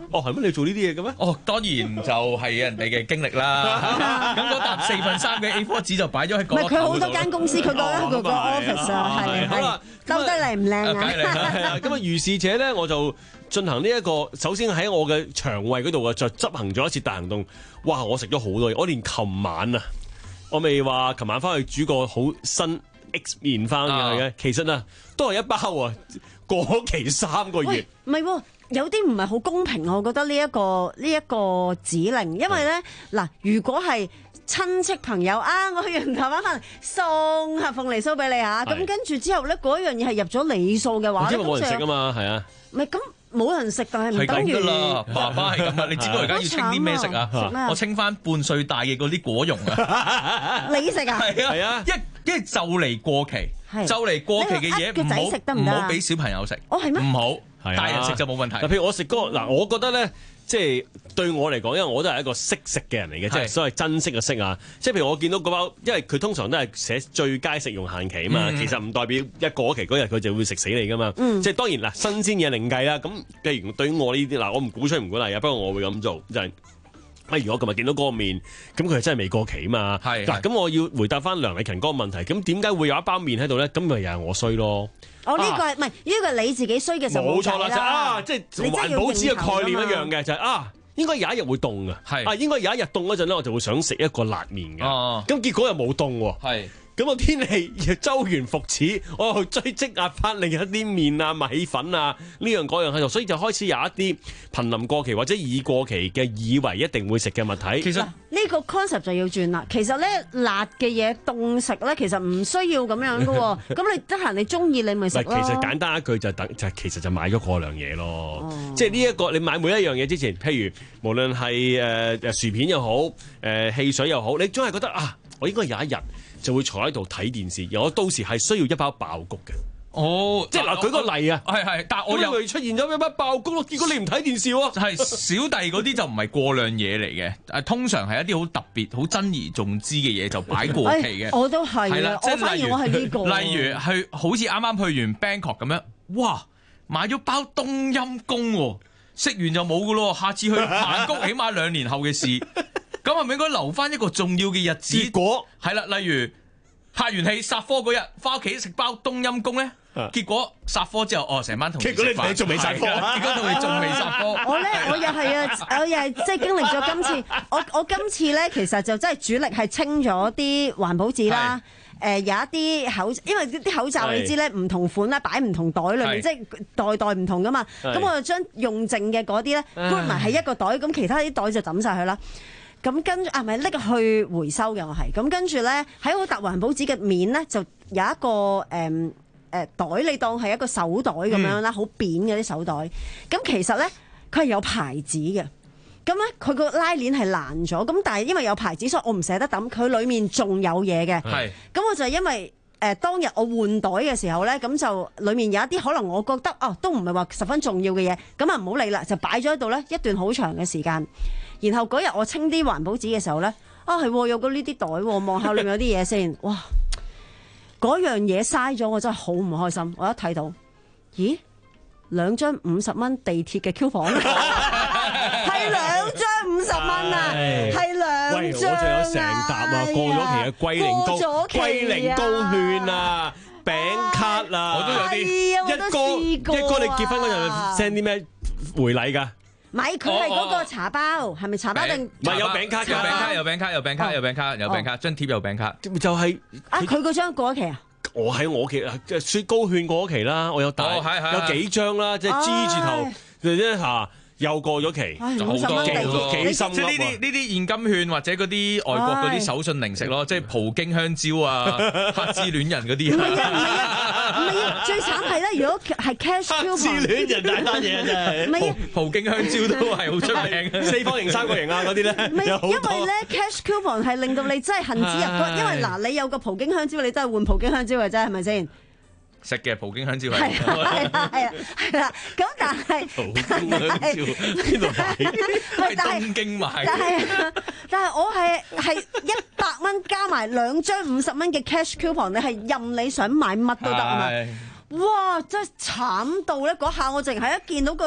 哦，係咩？你做呢啲嘢嘅咩？ 哦，當然就係人哋嘅經歷啦。咁嗰沓四分三嘅 A 四 紙就擺咗喺嗰。 唔係佢好多間公司，佢覺得佢個 office 啊，係好啦， 兜得靚唔靚啊？ 係啊，咁啊，如是者咧，我就進行呢一個，首先喺我嘅腸胃嗰度啊，就執行咗一次大行動。哇！我食咗好多嘢，我連琴晚啊，我未話琴晚翻去煮個好新 X 麵翻嘅，啊、其實啊，都係一包啊，過期三個月。 唔係喎。有啲唔係好公平，我覺得呢、這、一個呢一、這個指令，因為咧嗱，如果係親戚朋友啊，我去完台灣翻嚟送盒鳳梨酥俾你嚇，咁跟住之後咧嗰樣嘢係入咗你數嘅話， 因為冇人食啊嘛，係啊， 唔係咁冇人食，但係唔等於啦。爸爸係咁啊，你知道而家要清啲咩食啊？ 食咩？ 我清翻半歲大嘅嗰啲果蓉啊！ 你食啊？ 係啊，因為因為就嚟過期，就嚟過期嘅嘢唔好唔好俾小朋友食。 哦，係咩？ 唔好。大人食就冇問題。 嗱，譬如我食嗰個嗱，我覺得咧，即係對我嚟講，因為我都係一個識食嘅人嚟嘅，即係所謂珍惜嘅識啊。即係譬如我見到嗰包，因為佢通常都係寫最佳食用限期啊嘛，嗯、其實唔代表一過期嗰日佢就會食死你噶嘛。嗯、即係當然嗱，新鮮嘢另計啦。咁譬如對於我呢啲嗱，我唔鼓吹唔鼓勵啊，不過我會咁做就係、是。例如我琴日見到嗰個麵，咁佢係真係未過期啊嘛。係嗱，咁我要回答翻梁禮勤嗰個問題，咁點解會有一包麵喺度咧？咁咪又係我衰咯。 我呢個係唔係呢個係你自己衰嘅時候冇錯啦，就啊，即係同環保紙嘅概念一樣嘅，就係啊，應該有一日會凍嘅，係啊，應該有一日凍嗰陣咧，我就會想食一個辣麵嘅。哦，咁結果又冇凍喎。係。咁個天氣又周圓復始，我又去追積壓翻另一啲麵啊、米粉啊呢樣嗰樣喺度，所以就開始有一啲瀕臨過期或者已過期嘅以為一定會食嘅物體。 其實呢個 concept 就要轉啦。其實咧辣嘅嘢凍食咧，其實唔需要咁樣噶喎。咁你得閒你中意你咪食咯。 其實簡單一句就等就其實就買咗過量嘢咯。哦、即係呢一個你買每一樣嘢之前，譬如無論係誒誒薯片又好，誒、呃、汽水又好，你總係覺得啊，我應該有一日就會坐喺度睇電視，而我到時係需要一包爆谷嘅。 哦， 即係嗱，舉個例啊， 係係，但係我又出現咗一包爆谷咯，結果你唔睇電視喎。 係小弟嗰啲就唔係過量嘢嚟嘅，誒通常係一啲好特別、好珍而重之嘅嘢就擺過期嘅、哎。 我都係，係啦，即係例如我係呢個， 例如去好似啱啱去完 Bangkok 咁樣，哇，買咗包冬陰功喎，食完就冇噶咯，下次去曼谷起碼兩年後嘅事。咁係咪應該留翻一個重要嘅日子？ 結果係啦，例如拍完戲殺科嗰日，翻屋企食包冬陰功咧，啊、結果殺科之後，哦，成班同事食飯， 結果你仲未殺科， 結果同你仲未殺科。 我咧，我又係啊，我又係即係經歷咗今次，我我今次咧，其實就真係主力係清咗啲環保紙啦。誒、呃、有一啲口，因為啲口罩你知咧，唔同款啦，擺唔同袋裏面，即係袋袋唔同噶嘛。咁我就將用剩嘅嗰啲咧，搬埋喺一個袋，咁其他啲袋就抌晒佢啦。咁跟住啊，咪拎去回收嘅我係，咁跟住咧喺我搭環保紙嘅面咧，就有一個誒誒、嗯呃、袋，你當係一個手袋咁樣啦，好、嗯、扁嘅啲手袋。咁其實咧佢係有牌子嘅，咁咧佢個拉鏈係爛咗，咁但係因為有牌子，所以我唔捨得抌，佢裡面仲有嘢嘅。係，咁我就因為誒、呃、當日我換袋嘅時候咧，咁就裡面有一啲可能我覺得哦都唔係話十分重要嘅嘢，咁啊唔好理啦，就擺咗喺度咧一段好長嘅時間。然後嗰日我清啲環保紙嘅時候咧，啊係有個呢啲袋，望下裏面有啲嘢先，哇！嗰樣嘢嘥咗，我真係好唔開心。我一睇到，咦，兩張五十蚊地鐵嘅 coupon，係兩張五十蚊啊，係兩張。喂，我仲有成沓啊，過咗期嘅龜苓膏、龜苓膏券啊、餅卡啊， 我都有啲。 一哥，一哥，你結婚嗰陣 send 啲咩回禮㗎？ 咪佢係嗰個茶包，係咪茶包定？ 唔係有餅卡，有餅卡， 有餅卡，有餅卡，有餅卡，有餅卡，張貼有餅卡， 就係啊！佢嗰張過咗期啊！ 我喺我屋企，即係雪糕券過咗期啦，我有帶，有幾張啦，即係 G 字頭，即嚇又過咗期， 好多幾幾心即係呢啲呢啲現金券或者嗰啲外國嗰啲手信零食咯，即係葡京香蕉啊、黑芝戀人嗰啲。 唔係啊，唔係啊，唔係啊，最慘係咧，如果係 cash coupon， 黑芝戀人大單嘢真係。 唔係啊， 葡京香蕉都係好出名， 四方形、三角形啊嗰啲咧。 唔係，因為咧 cash coupon 係令到你真係恨之入骨，因為嗱你有個葡京香蕉，你真係換葡京香蕉嘅啫，係咪先？ 食嘅葡京香蕉係係啊係啊係啦，咁但係葡京香蕉邊度買？ 喺東京買。 但係但係我係係一百蚊加埋兩張五十蚊嘅 cash coupon，你係任你想買乜都得啊嘛！哇！真係慘到咧，嗰下我淨係一見到個嗰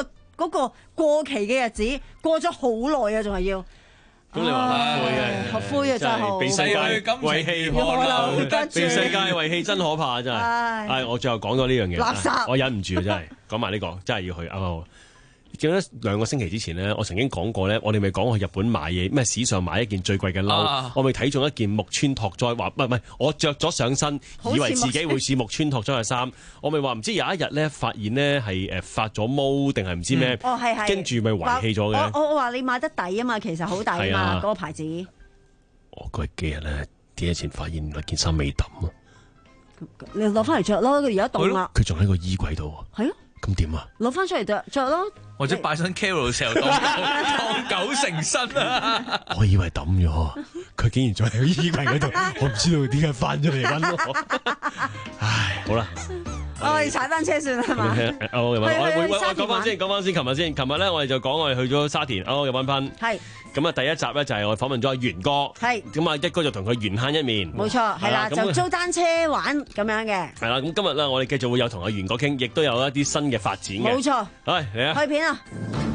嗰個過期嘅日子過咗好耐啊，仲係要。 咁你話學灰嘅， 學灰啊真係， 被世界遺棄可能，被世界遺棄真可怕真係。唉，我最後講咗呢樣嘢， 垃圾， 我忍唔住真係講埋呢個，真係要去啱啱。記得兩個星期之前咧，我曾經講過咧，我哋咪講去日本買嘢，咩史上買一件最貴嘅褸，啊、我咪睇中一件木村拓哉，話唔係唔係，我着咗上身，以為自己會似木村拓哉嘅衫，我咪話唔知有一日咧發現咧係誒發咗毛定係唔知咩， 嗯、哦係係， 跟住咪遺棄咗嘅。 我我話你買得抵啊嘛，其實好抵啊嘛，嗰、啊、個牌子。 我嗰幾日咧，幾日前發現原來件衫未抌啊， 你攞翻嚟着咯，佢而家凍啦。 佢仲喺個衣櫃度。係啊。咁點啊？ 攞翻出嚟着着咯， 或者擺上 Carol 嘅時候當當狗成身啊！ 我以為抌咗，佢竟然仲喺衣櫃嗰度，我唔知道點解翻咗嚟揾我。唉，好啦， 我哋踩單車算啦，係嘛？ 我我講翻先，講翻先，琴日先，琴日咧我哋就講我哋去咗沙田歐嘅灣噴。係。咁啊，第一集咧就係我訪問咗阿元哥，係咁啊，一哥就同佢緣慳一面， 冇錯，係啦，就租單車玩咁樣嘅，係啦。咁今日咧，我哋繼續會有同阿元哥傾，亦都有一啲新嘅發展嘅， 冇錯。 係嚟啊， 開片啊！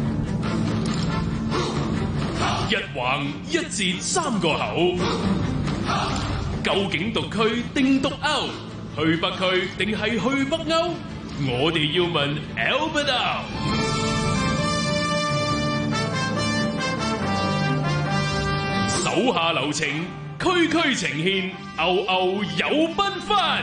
一橫一截三個口，究竟獨區定獨歐？去北區定係去北歐？我哋要問 Albert。手下留情，區區呈現，歐歐有繽紛。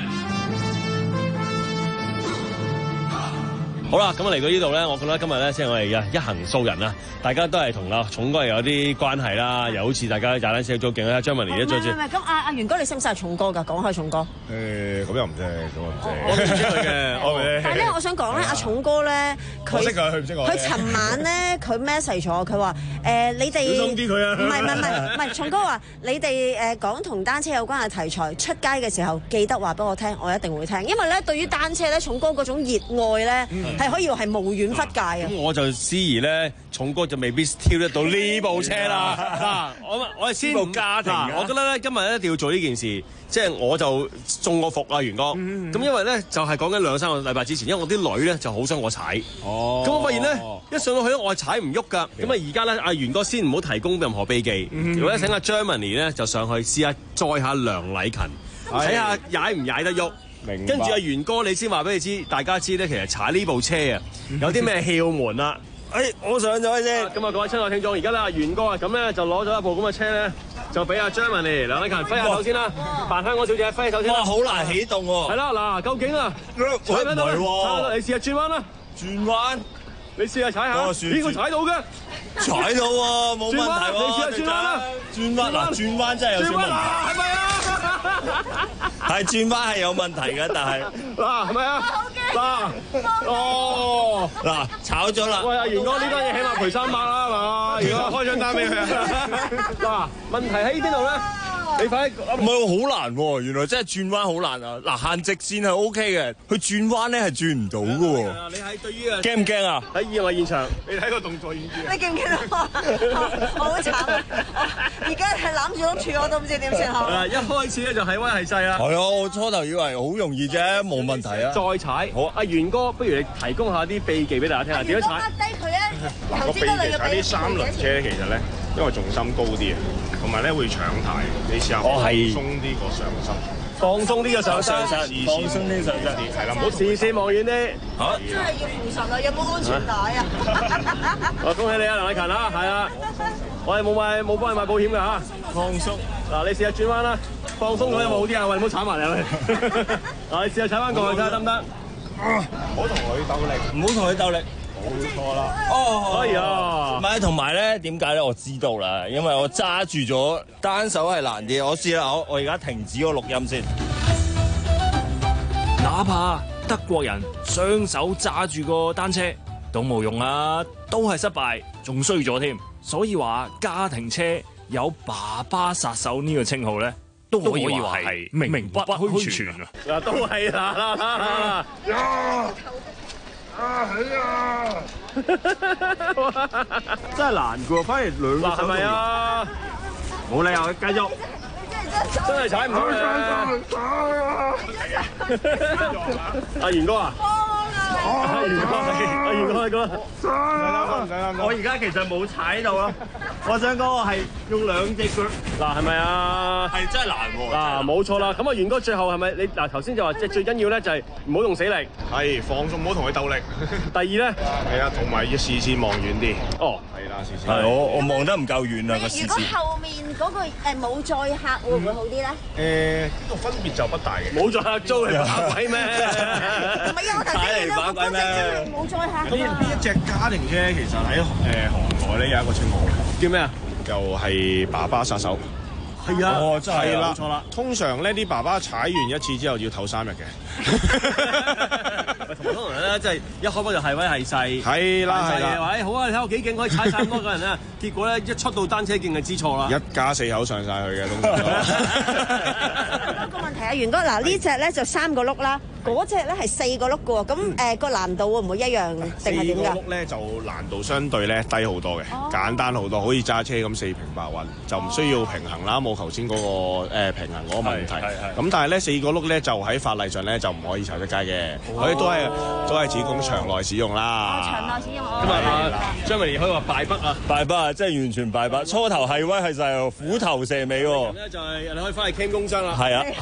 好啦，咁啊嚟到呢度咧，我覺得今日咧即係我哋嘅一行數人啦，大家都係同阿重哥有啲關係啦，又好似大家踩單車做勁啦，張文妮都做住。 唔係唔係，咁阿阿元哥你識唔識阿重哥㗎？講開重哥。 誒，咁又唔識，咁又唔識。 我唔知佢嘅，我但係咧，我想講咧，阿重哥咧，佢識佢，佢唔識我。 佢尋晚咧，佢 message 咗，佢話誒你哋小心啲佢啊！ 唔係唔係唔係唔係，重哥話你哋誒講同單車有關嘅題材，出街嘅時候記得話俾我聽，我一定會聽，因為咧對於單車咧，重哥嗰種熱愛咧係可以話係無遠弗屆啊！ 咁我就思疑咧，重哥就未必挑得到呢部車啦。嗱，我我係先部家庭，我覺得咧今日一定要做呢件事，即係我就中我伏啊，元哥。咁因為咧就係講緊兩三個禮拜之前，因為我啲女咧就好想我踩。哦。咁我發現咧一上到去咧，我係踩唔喐㗎。咁啊而家咧，阿元哥先唔好提供任何秘技，如果請阿 Germany 咧就上去試下載下梁禮勤，睇下踩唔踩得喐。跟住阿元哥，你先話俾你知，大家知咧，其實踩呢部車啊，有啲咩竅門啦。誒，我上咗去先。咁啊，各位親愛聽眾，而家咧，阿元哥啊，咁咧就攞咗一部咁嘅車咧，就俾阿張文嚟梁禮勤揮下手先啦，扮香港小姐揮下手先。哇，好難起動喎。係啦，嗱，究竟啊，踩唔踩到？你試下轉彎啦。轉彎？你試下踩下。咦，佢踩到嘅。踩到喎，冇問題喎。你試下轉彎啦。轉彎嗱，轉彎真係有少問題。係咪啊？係轉彎係有問題嘅，但係嗱係咪啊？嗱哦嗱炒咗啦！喂，阿元哥呢單嘢起碼賠三百啦，係嘛？元哥開張單俾佢啊！嗱，問題喺邊度咧？你快唔係好難喎，原來真係轉彎好難啊！嗱，行直線係 O K 嘅，佢轉彎咧係轉唔到嘅喎。你喺對於啊驚唔驚啊？喺意外現場，你睇個動作已經。你記唔記得我？我好慘啊！而家係攬住碌柱，我都唔知點算好。嗱，一開始咧就係威係勢啦。係啊，我初頭以為好容易啫，冇問題啊。再踩好，阿元哥，不如你提供下啲秘技俾大家聽下，點樣踩？低佢咧。嗱，個秘技踩啲三輪車其實咧，因為重心高啲啊。同埋咧會搶軚，你試下放鬆啲個上身，放鬆啲個上身，放鬆啲上身，係啦，唔好視線望遠啲。嚇！真係要扶實啦，有冇安全帶啊？我恭喜你啊，梁禮勤啊，係啊，我係冇買冇幫你買保險㗎嚇。放鬆，嗱你試下轉彎啦，放鬆咗有冇好啲啊？喂，唔好踩埋嚟啊！嗱你試下踩翻過去睇下得唔得？唔好同佢鬥力，唔好同佢鬥力。冇錯啦！哦，哎呀，唔係，同埋咧，點解咧？我知道啦，因為我揸住咗單手係難啲。我試下，我我而家停止個錄音先。 哪怕德國人雙手揸住個單車都冇用啊，都係失敗，仲衰咗添。所以話家庭車有爸爸殺手呢個稱號咧，都可以話係名不虛傳啊！嗱，都係啦啦啦啦！啊係啊！真係難㗎喎，反而兩個係咪啊？冇理由繼續，真係踩唔到你啊！阿元哥啊， 阿元哥係，阿元哥係哥。我而家其實冇踩到啦，我想講我係用兩隻腳。嗱係咪啊？係真係難喎。嗱冇錯啦，咁啊元哥最後係咪你嗱頭先就話即係最緊要咧就係唔好用死力， 係放鬆，唔好同佢鬥力。 第二咧係啊，同埋要視線望遠啲。 哦， 係啦，視線。 係我我望得唔夠遠啊個視線。 如果後面嗰個誒冇載客會唔會好啲咧？ 誒，呢個分別就不大嘅。 冇載客租嚟把鬼咩？ 唔係啊，我頭先見到嗰隻真係冇載客㗎嘛。 呢一隻家庭車其實喺誒行內咧有一個稱號， 叫咩啊？ 就係爸爸殺手。 係啊， 哦，真係啦，冇錯啦。 通常咧啲爸爸踩完一次之後要唞三日嘅。 同埋通常咧，即係一開波就係威係勢。 係啦係啦。 話誒好啊，你睇我幾勁，可以踩晒咁多個人啊！結果咧一出到單車徑就知錯啦。 一家四口上晒去嘅，通常。 個問題啊，元哥嗱呢隻咧就三個轆啦，嗰隻咧係四個轆嘅喎，咁誒個難度會唔會一樣定係點㗎？ 四個轆咧就難度相對咧低好多嘅，簡單好多，好似揸車咁四平八穩，就唔需要平衡啦，冇頭先嗰個誒平衡嗰個問題。咁但係咧四個轆咧就喺法例上咧就唔可以踩出街嘅，佢都係都係只供場內使用啦。 場內使用。 咁啊，張明可以話敗北啊！敗北啊！真係完全敗北。初頭係威係勢，虎頭蛇尾喎。咁咧就係你可以翻去傾工商啦。係啊。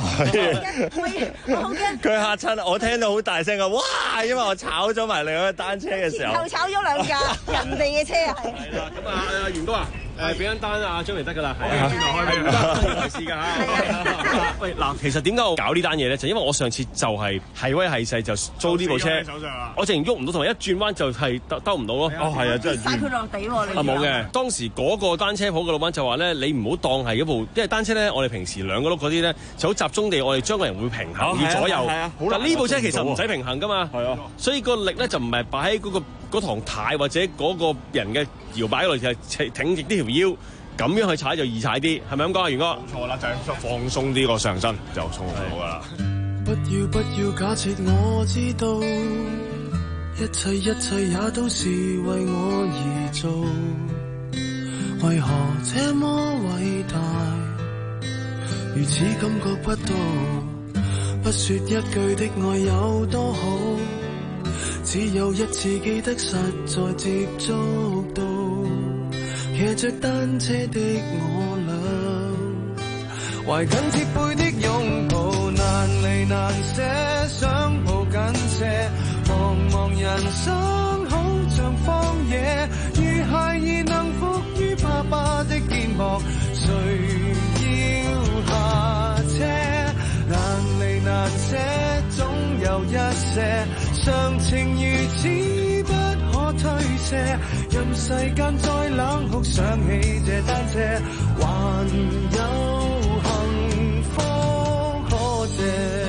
佢嚇親，我聽到好大聲嘅，哇！因為我炒咗埋另一個單車嘅時候。 後炒咗兩架人哋嘅車啊！ 係啦，咁啊，阿元哥啊。誒俾張單啊，張嚟得㗎啦，係轉頭開俾你，冇事㗎嚇。喂，嗱，其實點解我搞呢單嘢咧？就因為我上次就係係威係勢就租呢部車，我淨係喐唔到，同埋一轉彎就係兜兜唔到咯。哦，係啊，真係。曬佢落地喎，你。啊冇嘅，當時嗰個單車鋪嘅老闆就話咧，你唔好當係一部，因為單車咧，我哋平時兩個轆嗰啲咧就好集中地，我哋將個人會平衡，要左右。係啊，但呢部車其實唔使平衡㗎嘛。係啊。所以個力咧就唔係擺喺嗰個嗰堂軚或者嗰個人嘅搖擺嗰度，就係挺直呢條腰，咁樣去踩就易踩啲，係咪咁講啊，元哥？冇錯啦，就係放鬆啲個上身就鬆好噶啦。 不要不要假設我知道，一切一切也都是為我而做，為何這麼偉大，如此感覺不到，不說一句的愛有多好，只有一次記得實在接觸到，騎着單車的我倆，懷緊貼背的擁抱，難離難捨，想抱緊些，茫茫人生好像荒野，如孩兒能伏於爸爸的肩膊，誰要下車？難離難捨，總有一些常情如此不可推卸，任世間再冷酷，想起這單車，還有幸福可借。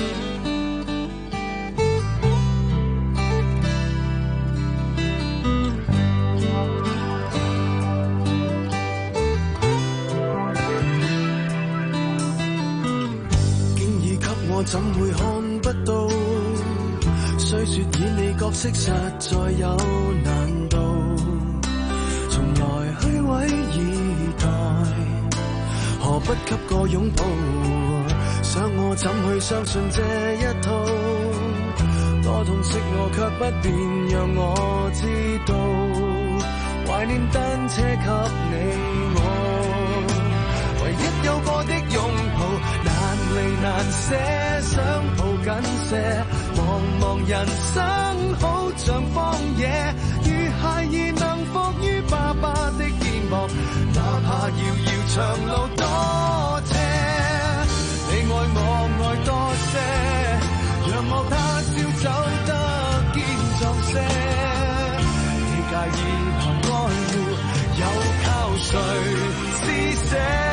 經已給我怎會看不到，雖說演你角色實在有難度，從來虛偽以待，何不給個擁抱？想我怎去相信這一套？多痛惜我卻不便讓我知道，懷念單車給你我，唯一有過的擁抱，難離難捨，想抱緊些，茫茫人生好像荒野，如孩兒能伏於爸爸的肩膊，哪怕遙遙長路多斜，你愛我愛多些，讓我他朝走得堅壯些，你介意憑愛護，又靠誰施捨？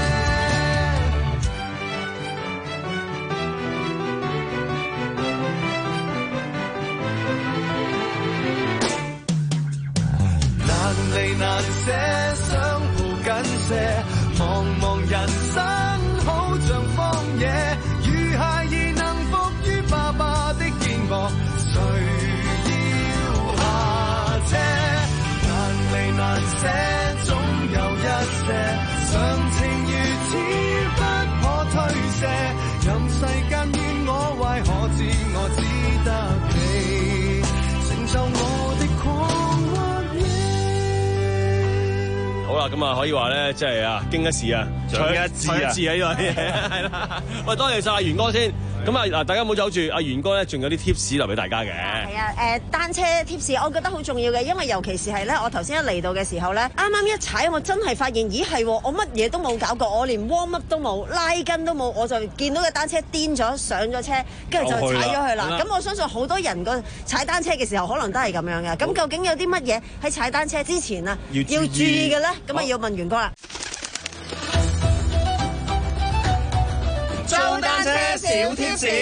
難離難捨，想抱緊些，茫茫人生好像荒野，如孩兒能伏於爸爸的肩膊，誰要下車？難離難捨，總有一些常情如此不可推卸，任世間怨我壞，可知我只得你。 咁啊可以話咧，即係啊經一事啊，長一智啊，智啊呢位係啦。喂，多謝晒阿元哥先。咁啊嗱，大家唔好走住，阿元哥咧仲有啲 tips 留俾大家嘅。 係啊，誒單車 tips 我覺得好重要嘅，因為尤其是係咧，我頭先一嚟到嘅時候咧，啱啱一踩我真係發現，咦係，我乜嘢都冇搞過，我連 warm up 都冇，拉筋都冇，我就見到個單車癲咗上咗車，跟住就踩咗去啦。咁我相信好多人個踩單車嘅時候可能都係咁樣嘅。咁究竟有啲乜嘢喺踩單車之前啊要注意嘅咧？咁啊要問元哥啦。 租單車小貼士。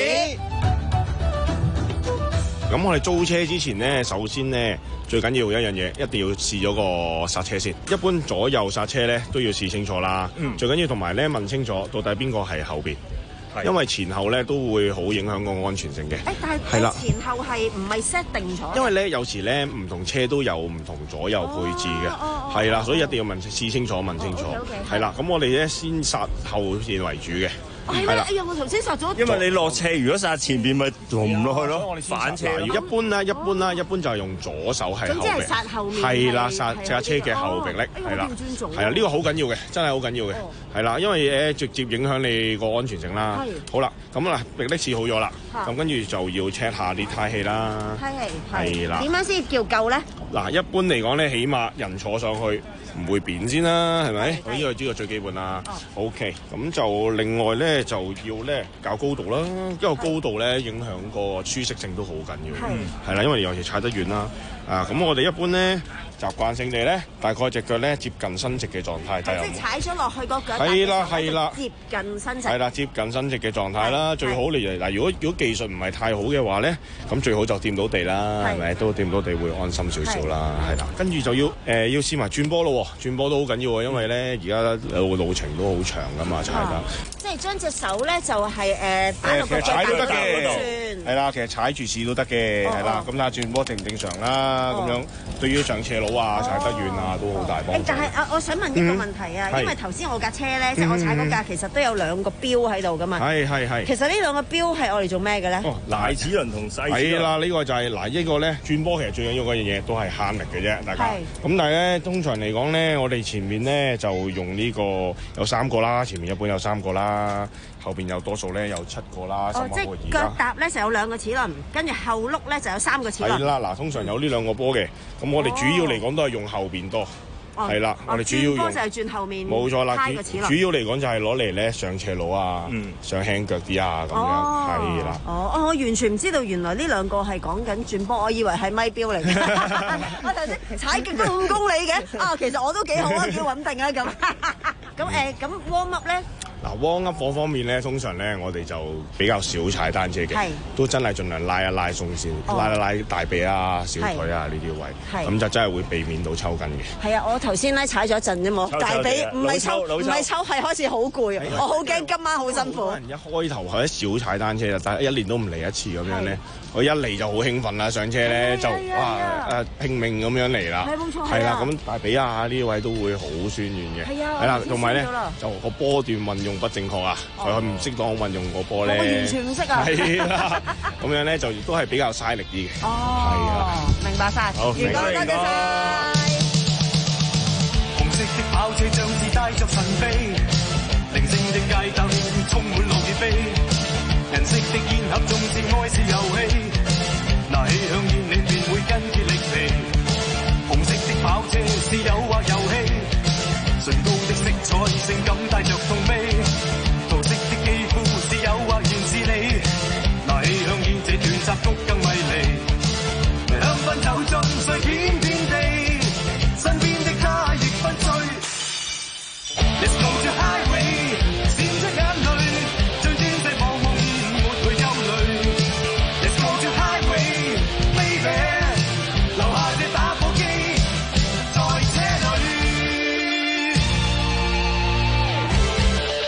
咁我哋租車之前呢，首先呢，最緊要一樣嘢，一定要試咗個剎車先。一般左右剎車咧都要試清楚啦。嗯、最緊要同埋咧問清楚到底邊個係後邊，因為前後咧都會好影響個安全性嘅。誒、欸，但係前後係唔係 set 定咗？因為咧有時咧唔同車都有唔同左右配置嘅，係啦、哦哦哦，所以一定要問試清楚，問清楚。係啦、哦，咁、okay, okay, 我哋咧先剎後線為主嘅。 係咩？哎呀，我頭先剎咗。 因為你落斜，如果剎前邊咪同唔落去咯。反車。 一般啦，一般啦，一般就係用左手係後臂。總之係剎後面。 係啦，剎架車嘅後臂力，係啦。係啊，呢個好緊要嘅，真係好緊要嘅。係啦，因為誒直接影響你個安全性啦。好啦，咁嗱，臂力試好咗啦，咁跟住就要 check 下啲胎氣啦。 胎氣係啦。 點樣先叫夠咧？ 嗱，一般嚟講咧，起碼人坐上去唔會扁先啦，係咪？呢個呢個最基本啦。OK，咁就另外咧就要咧較高度啦，因為高度咧影響個舒適性都好緊要。係係啦，因為尤其踩得遠啦。啊，咁我哋一般咧習慣性地咧，大概隻腳咧接近伸直嘅狀態。 即係踩咗落去個腳。 係啦係啦， 接近伸直。 係啦，接近伸直嘅狀態啦，最好你嗱，如果如果技術唔係太好嘅話咧，咁最好就掂到地啦，係咪？都掂到地會安心少少啦，係啦。跟住就要誒、呃、要試埋轉波咯，轉波都好緊要喎，因為咧而家路路程都好長噶嘛，踩得。 即係將隻手咧就係誒擺落個腳底嗰度。 係啦，其實踩住試都得嘅，係啦。咁睇下轉波正唔正常啦，咁樣對於上斜路啊、踩得遠啊都好大幫助。 但係啊，我想問一個問題啊，因為頭先我架車咧，即係我踩嗰架，其實都有兩個標喺度噶嘛。係係係。其實呢兩個標係我哋做咩嘅咧？ 大齒輪同細齒輪。 係啦，呢個就係嗱，呢個咧轉波其實最緊要嗰樣嘢都係慳力嘅啫，大家。咁但係咧，通常嚟講咧，我哋前面咧就用呢個有三個啦，前面一般有三個啦。後邊有多數咧有七個啦， 哦，即係腳踏咧就有兩個齒輪，跟住後轆咧就有三個齒輪。 係啦，嗱，通常有呢兩個波嘅，咁我哋主要嚟講都係用後邊多，係啦，我哋主要用。波就係轉後面。冇錯啦，主要嚟講就係攞嚟咧上斜路啊，上輕腳啲啊咁樣，係啦。 哦，我完全唔知道原來呢兩個係講緊轉波，我以為係咪標嚟嘅。我頭先踩極都五公里嘅，啊，其實我都幾好啊，幾穩定啊咁。咁誒，咁 warm up 咧？ 嗱 warm up 嗰方面咧，通常咧我哋就比較少踩單車嘅，都真係盡量拉一拉鬆先，拉一拉大髀啊、小腿啊呢啲位，咁就真係會避免到抽筋嘅。 係啊，我頭先咧踩咗一陣啫嘛，大髀唔係抽，唔係抽，係開始好攰，我好驚今晚好辛苦。 可能一開頭係少踩單車，但係一年都唔嚟一次咁樣咧，我一嚟就好興奮啦，上車咧就哇誒拼命咁樣嚟啦，係啦，咁大髀啊呢啲位都會好酸軟嘅，係啦，同埋咧就個波段運用不正確啊，佢唔適當運用個波咧， 我完全唔識啊， 係啦，咁樣咧就都係比較嘥力啲嘅，係啊， 明白晒， 好， 元哥多謝晒。 紅色的跑車像是帶着神秘，靈性的街燈充滿路熱飛，銀色的煙盒縱是愛是遊戲，拿起香煙你便會筋竭力疲，紅色的跑車是誘惑遊戲。唇膏的色彩，性感帶着痛悲。桃色的肌膚是誘惑，原是你。拿起香煙，這段插曲更迷離。香檳酒樽碎片遍地，身邊的他亦不醉。Let's go to highway， 閃出眼淚，最專制放夢，沒懼憂慮。Let's go to highway，baby， 留下這打火機，在車裏。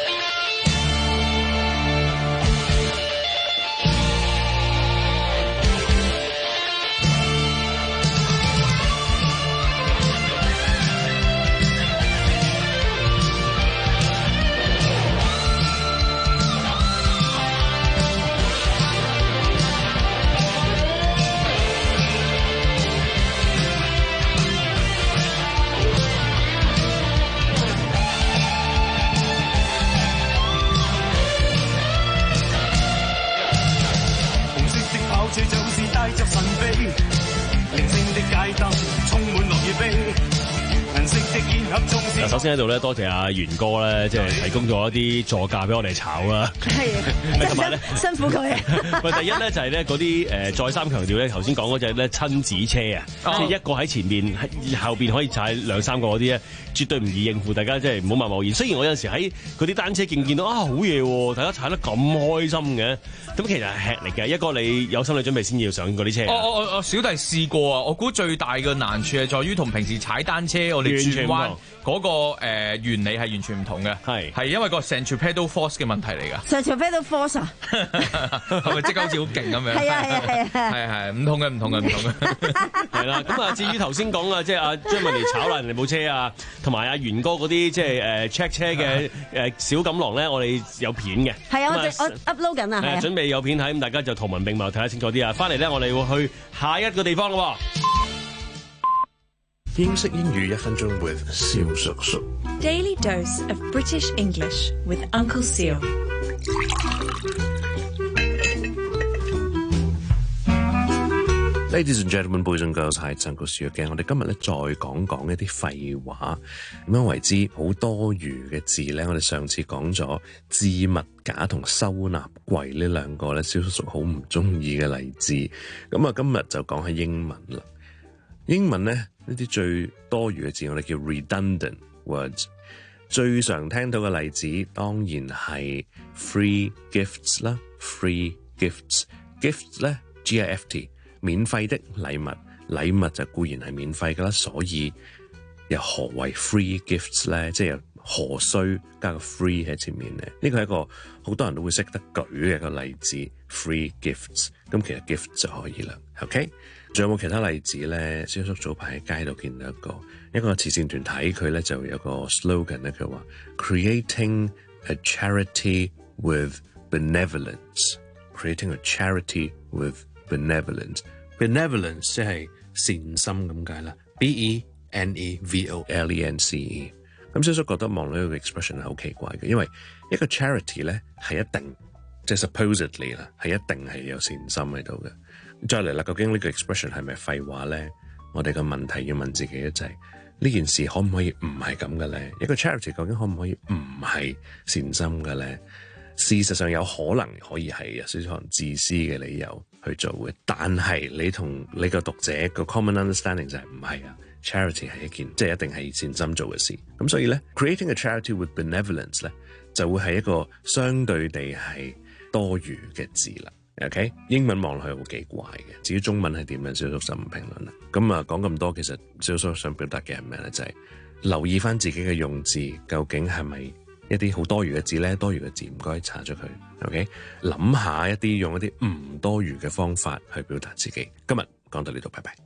先喺度咧，多謝阿元哥咧，即係提供咗一啲座駕俾我哋炒啦。 係，同埋咧辛苦佢。 喂，第一咧就係咧嗰啲誒再三強調咧，頭先講嗰隻咧親子車啊，即係一個喺前面，後邊可以踩兩三個嗰啲咧，絕對唔易應付。大家即係唔好貿貿然。雖然我有陣時喺嗰啲單車徑見到啊好嘢喎，大家踩得咁開心嘅，咁其實係吃力嘅。一個你有心理準備先要上嗰啲車。 我我我小弟試過啊，我估最大嘅難處係在於同平時踩單車我哋轉彎嗰個誒原理係完全唔同嘅，係係因為個 centripetal force 嘅問題嚟㗎。 centripetal force 啊， 係咪即刻好似好勁咁樣？ 係啊係啊係啊係係唔同嘅唔同嘅唔同嘅。 係啦，咁啊至於頭先講啊，即係阿張文嚟炒爛人哋部車啊，同埋阿元哥嗰啲即係誒 check 車嘅誒小錦囊咧，我哋有片嘅。 係啊，我我 upload 緊啊，係啊。 準備有片睇，咁大家就圖文並茂睇得清楚啲啊！翻嚟咧，我哋會去下一個地方咯。 英式英語一分鐘 with 蕭叔叔。 Daily dose of British English with Uncle Seal。 Ladies and gentlemen, boys and girls，係陳國樹嘅。我哋今日咧再講講一啲廢話，點樣為之好多餘嘅字咧？我哋上次講咗置物架同收納櫃呢兩個咧，蕭叔叔好唔中意嘅例子。咁啊，今日就講下英文啦。英文咧呢啲最多餘嘅字，我哋叫 redundant words。最常聽到嘅例子當然係 free gifts 啦 ，free gifts，gifts 咧 G I F T。免費的禮物，禮物就固然係免費㗎啦，所以又何謂 free gifts 咧？即係又何須加個 free 喺前面咧？呢個係一個好多人都會識得舉嘅一個例子 ，free gifts。咁其實 gift 就可以啦。OK， 仲有冇其他例子咧？蕭叔早排喺街度見到一個一個慈善團體，佢咧就有個 slogan 咧，佢話 creating a charity with benevolence，creating a charity with benevolence，benevolence 即係善心咁解啦 ，B E N E V O L E N C E。咁蕭叔覺得望到呢個 expression 係好奇怪嘅，因為一個 charity 咧係一定即係 supposedly 啦，係一定係有善心喺度嘅。再嚟啦，究竟呢個 expression 係咪廢話咧？我哋個問題要問自己嘅就係呢件事可唔可以唔係咁嘅咧？一個 charity 究竟可唔可以唔係善心嘅咧？事實上有可能可以係有少少可能自私嘅理由去做嘅，但係你同你個讀者個 common understanding 就係唔係啊 charity 係一件即係一定係善心做嘅事，咁所以咧 creating a charity with benevolence 咧就會係一個相對地係多餘嘅字啦。OK， 英文望落去好幾怪嘅，至於中文係點樣，蕭叔就唔評論啦。咁啊講咁多，其實蕭叔想表達嘅係咩咧？就係、是、留意翻自己嘅用字，究竟係咪一啲好多餘嘅字咧？多餘嘅字唔該查咗佢。OK， 諗下一啲用一啲唔多餘嘅方法去表達自己。今日講到呢度，拜拜。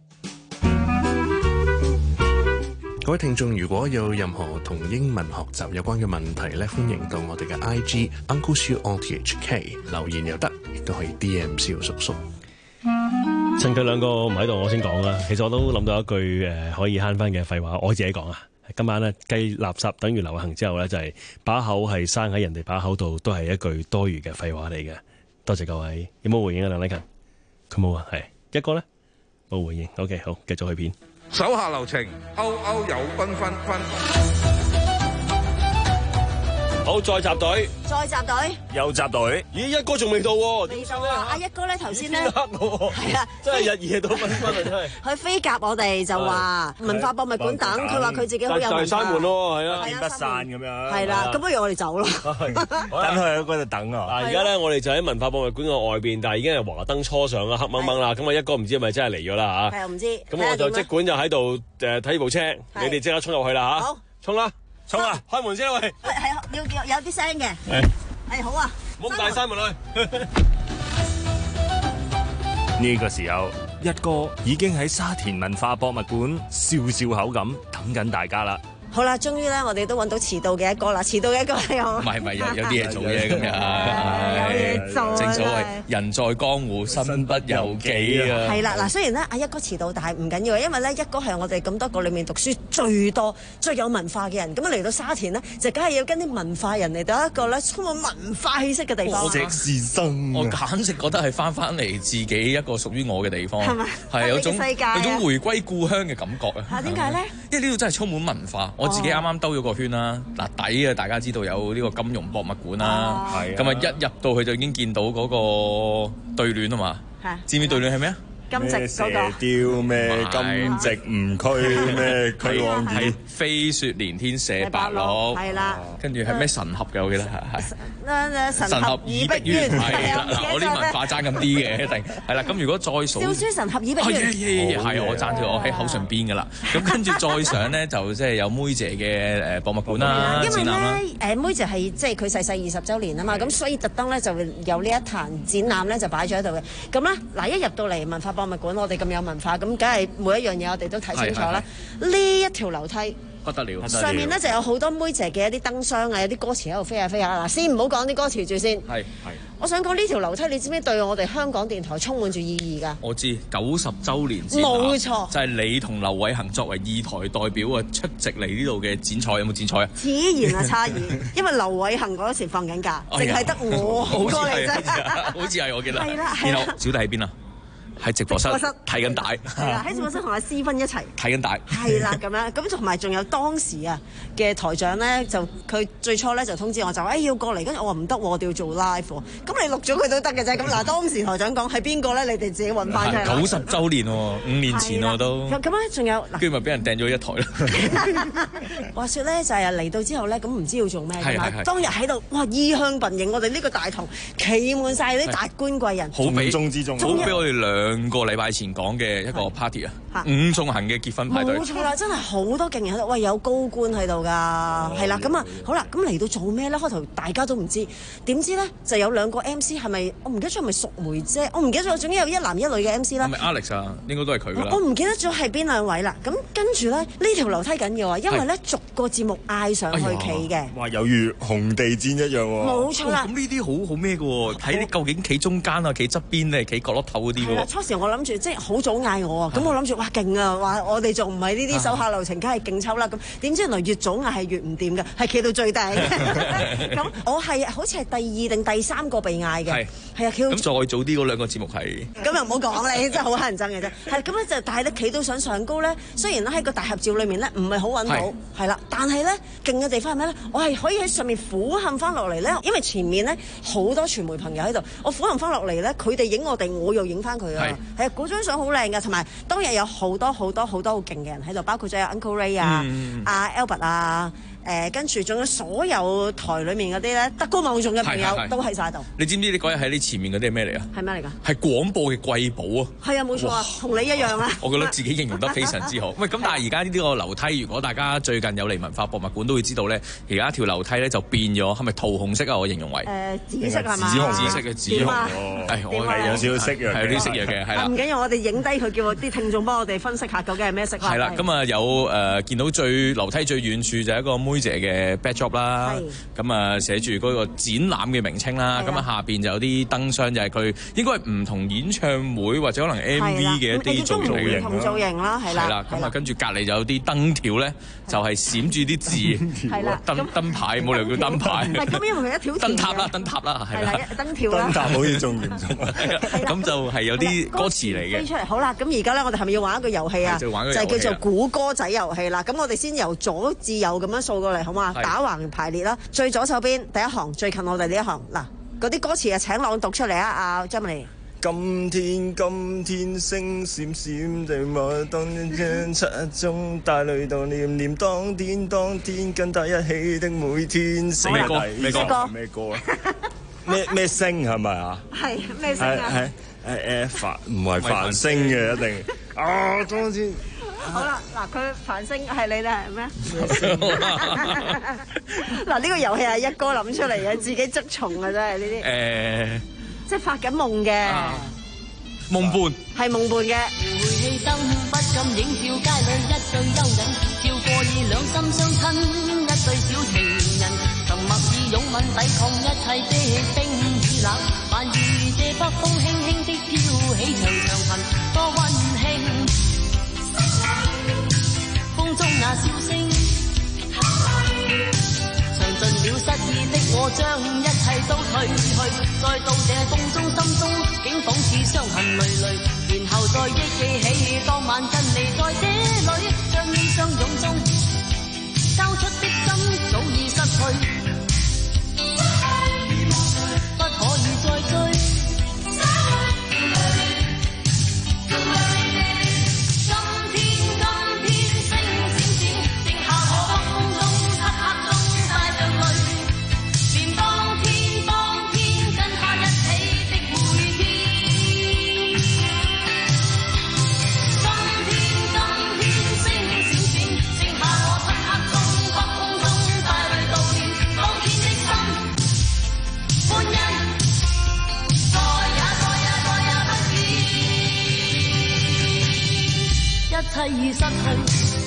各位聽眾，如果有任何同英文學習有關嘅問題咧，歡迎到我哋嘅 I G Uncle Siu O T H K 留言又得，亦都可以 D M 蕭叔叔。 趁佢兩個唔喺度，我先講啦。其實我都諗到一句誒可以慳翻嘅廢話，我自己講啊。今晚咧繼垃圾等於流行之後咧，就係、是、把口係生喺人哋把口度，都係一句多餘嘅廢話嚟嘅。多謝各位，有冇回應啊？梁禮勤，佢冇啊，係一個咧冇回應。OK， 好，繼續去片。 手下留情，歐歐有繽紛紛。 好，再集隊， 再集隊， 又集隊。咦，一哥仲未到喎？ 未到啊！阿一哥咧頭先咧， 係啊，真係日夜都繽紛啊！真係。 佢飛鴿我哋就話文化博物館等，佢話佢自己好有文化。 閂門咯，係啊， 見不散咁樣。 係啦，咁不如我哋走咯。 等佢喺嗰度等啊！ 嗱，而家咧我哋就喺文化博物館嘅外邊，但係已經係華燈初上啦，黑掹掹啦。咁啊，一哥唔知係咪真係嚟咗啦嚇？ 係啊，唔知。 咁我就即管就喺度誒睇部車，你哋即刻衝入去啦嚇！好，衝啦！衝啊！開門先啦喂！ 係係要有有啲聲嘅。係。係好啊！ 唔好咁大閂門去。 呢個時候，一哥已經喺沙田文化博物館笑笑口咁等緊大家啦。 好啦，終於咧，我哋都揾到遲到嘅一個啦。遲到嘅一個係我。 唔係唔係，有有啲嘢做嘅今日。 有嘢做。 正所謂人在江湖，身不由己啊。 係啦，嗱，雖然咧阿一哥遲到，但係唔緊要，因為咧一哥係我哋咁多個裏面讀書最多、最有文化嘅人。咁嚟到沙田咧，就梗係要跟啲文化人嚟到一個咧充滿文化氣息嘅地方。 我是生，我簡直覺得係翻返嚟自己一個屬於我嘅地方。 係咪？ 係有種世界有種回歸故鄉嘅感覺啊！ 嚇點解咧？ 因為呢度真係充滿文化。 我自己啱啱兜咗個圈啦，嗱底啊大家知道有呢個金融博物館啦，咁啊一入到去就已經見到嗰個對聯啊嘛，知唔知對聯係咩啊？ 金直嗰個雕咩金直唔區咩區王係飛雪連天射白鹿， 係啦， 跟住係咩神俠嘅我記得係係神俠倚碧鴛， 係啦，嗱我啲文化爭咁啲嘅一定係啦，咁如果再數小書神俠倚碧鴛， 係我爭咗我喺口上邊噶啦，咁跟住再上咧就即係有妹姐嘅誒博物館啦， 因為展覽啦， 誒妹姐係即係佢逝世二十週年啊嘛，咁所以特登咧就有呢一壇展覽咧就擺咗喺度嘅，咁咧嗱一入到嚟文化博物館，我哋咁有文化，咁梗係每一樣嘢我哋都睇清楚啦。呢一條樓梯不得了， 上面咧就有好多妹姐嘅一啲燈箱啊，有啲歌詞喺度飛下飛下。嗱，先唔好講啲歌詞住先。係係。我想講呢條樓梯，你知唔知對我哋香港電台充滿住意義㗎？ 我知九十週年展， 冇錯， 就係你同劉偉恒作為二台代表啊出席嚟呢度嘅剪彩，有冇剪彩啊？ 自然係差異，因為劉偉恒嗰時放緊假，淨係得我過嚟啫。 好似係我記得。 係啦， 然後小弟喺邊啊？喺直播室睇緊帶， 係啊，喺直播室同阿思芬一齊睇緊帶， 係啦咁樣，咁同埋仲有當時啊嘅台長咧，就佢最初咧就通知我就誒、哎、要過嚟，跟住我話唔得，我哋要做 live 喎，咁你錄咗佢都得嘅啫。咁嗱，當時台長講係邊個咧？你哋自己揾翻出嚟。 九十週年喎，五年前我都。 咁咧仲有， 跟住咪俾人掟咗一台啦。 話説咧就係嚟到之後咧，咁唔知要做咩㗎嘛？當日喺度哇，衣香鬢影，我哋呢個大堂企滿晒啲達官貴人， 好比中之中， 好比我哋兩個禮拜前講嘅一個 party 啊，伍仲衡嘅結婚派對。 冇錯啦，真係好多勁人喺度，喂有高官喺度㗎，係啦，咁啊好啦，咁嚟到做咩咧？開頭大家都唔知，點知咧就有兩個 M C 係咪？我唔記得咗係咪淑梅姐，我唔記得咗，總之有一男一女嘅 M C 啦。 係咪 Alex 啊？應該都係佢㗎啦。 我唔記得咗係邊兩位啦。咁跟住咧呢條樓梯緊要啊，因為咧逐個節目嗌上去企嘅。 哇，猶如紅地毯一樣喎。 冇錯啦。 咁呢啲好好咩嘅喎？睇你究竟企中間啊，企側邊咧，企角落頭嗰啲喎。 初時我諗住即係好早嗌我啊，咁我諗住哇勁啊，話我哋仲唔係呢啲手下留情，梗係勁抽啦。咁點知原來越早嗌係越唔掂嘅，係企到最頂。咁我係好似係第二定第三個被嗌嘅，係係啊，企到咁再早啲嗰兩個節目係。 咁又唔好講你，真係好乞人憎嘅啫。係咁咧就，但係咧企到上上高咧，雖然咧喺個大合照裏面咧唔係好揾到，係啦，但係咧勁嘅地方係咩咧？我係可以喺上面俯瞰翻落嚟咧，因為前面咧好多傳媒朋友喺度，我俯瞰翻落嚟咧，佢哋影我哋，我又影翻佢啊。係啊，嗰張相好靚嘅，同埋當日有好多好多好多好勁嘅人喺度，包括咗有 Uncle Ray 啊、阿 Albert 啊。誒跟住仲有所有台裏面嗰啲咧德高望重嘅朋友都喺晒度。 你知唔知你嗰日喺你前面嗰啲係咩嚟啊？ 係咩嚟㗎？ 係廣播嘅貴寶啊！ 係啊，冇錯啊，同你一樣啊！ 我覺得自己形容得非常之好。喂，咁但係而家呢啲個樓梯，如果大家最近有嚟文化博物館都會知道咧，而家條樓梯咧就變咗，係咪桃紅色啊？我形容為誒紫色係嘛？ 紫紅紫色嘅紫紅。係我係有少少色嘅， 係有啲色嘅嘅，係啦。 唔緊要，我哋影低佢，叫我啲聽眾幫我哋分析下究竟係咩色啦。 係啦，咁啊有誒見到最樓梯最遠處就係一個妹姐嘅job 啦，咁啊寫住嗰個展覽嘅名稱啦，咁啊下邊就有啲燈箱，就係佢應該係唔同演唱會或者可能 M V 嘅一啲造型， 唔同造型啦，係啦。 係啦，咁啊跟住隔離就有啲燈條咧，就係閃住啲字，燈燈牌冇理由叫燈牌。 咁因為佢一條燈塔啦，燈塔啦，係啦， 燈條啦。 燈塔好似仲嚴重。 咁就係有啲歌詞嚟嘅。 飛出嚟，好啦，咁而家咧我哋係咪要玩一個遊戲啊？就係叫做估歌仔遊戲啦。咁我哋先由左至右咁樣掃過嚟，好嘛？打橫排列啦，最左手邊第一行最近我哋呢一行，嗱嗰啲歌詞啊，請朗讀出嚟啊，阿 Jeremy。 今天今天星閃閃地望當天七中帶淚當念念當天當天跟他一起的每天。 咩歌？咩歌？ 咩歌啊？咩咩星係咪啊？ 係咩星啊？ 係誒誒繁唔係繁星嘅一定啊！當天。 好啦，嗱佢繁星係你哋係咩？嗱呢個遊戲係一哥諗出嚟嘅，自己捉蟲嘅真係呢啲。誒，即係發緊夢嘅。 夢伴。 係夢伴嘅。 回氣燈不禁映照街裏一對幽人，照過以兩心相親一對小情人，曾默以擁吻抵抗一切的冰與冷，萬遇這北風輕輕的飄起長長痕，多溫馨。風中那笑聲，嘗盡了失意的我，將一切都退去，再到這風中心中，竟仿似傷痕累累，然後再憶記起當晚跟你在這裏，將衣相擁中，交早已失去，不可以再追。一切已失去，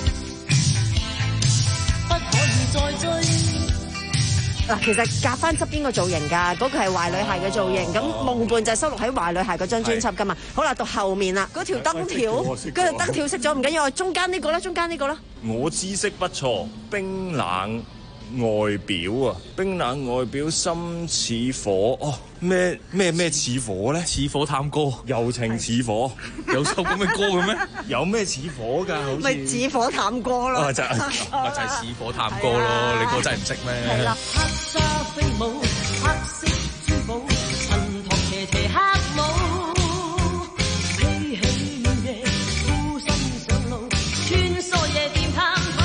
不可以再追。 嗱，其實夾翻側邊個造型㗎，嗰、那個係壞女孩嘅造型，咁、哦、夢伴就係收錄喺壞女孩嗰張專輯㗎嘛。好啦，到後面啦，嗰條燈條，嗰條燈條熄咗唔緊要，中間呢個啦，中間呢個啦。 我知識不錯，冰冷外表啊，冰冷外表心似火。哦，咩咩咩似火咧？ 似火探歌， 柔情似火， 有首咁嘅歌嘅咩？ 有咩似火㗎？好似咪似火探歌咯。 啊就係咪就係似火探歌咯？你個真係唔識咩？ 係啦，黑沙飛舞，黑色珠寶，塵托斜斜黑舞，吹起夜，孤身上路，穿梭夜店探討，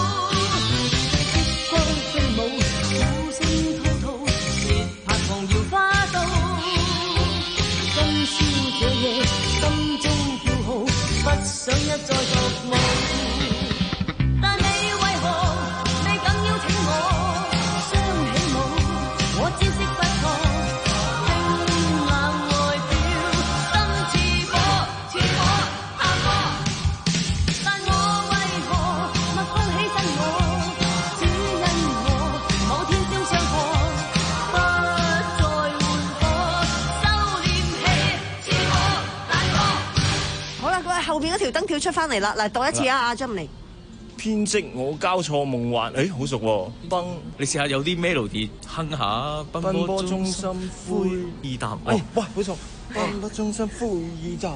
月光飛舞，鼓聲滔滔，節拍狂搖花道，今宵這夜，心中叫號，不想一再作夢。但你為何未敢邀請我雙起舞？我招式不錯，冰冷外表，心似火，似火探火。但我為何默放起身我？只因我某天燒傷過，不再換火，收斂氣，似火難過。 好啦，佢後邊嗰條燈條出翻嚟啦，嗱，讀一次啊，阿 Jimmy。 編織我交錯夢幻，誒好熟喎，崩！ 你試下有啲 melody 哼下，奔波中心灰意淡。 哎，哇，好錯！奔波中心灰意淡，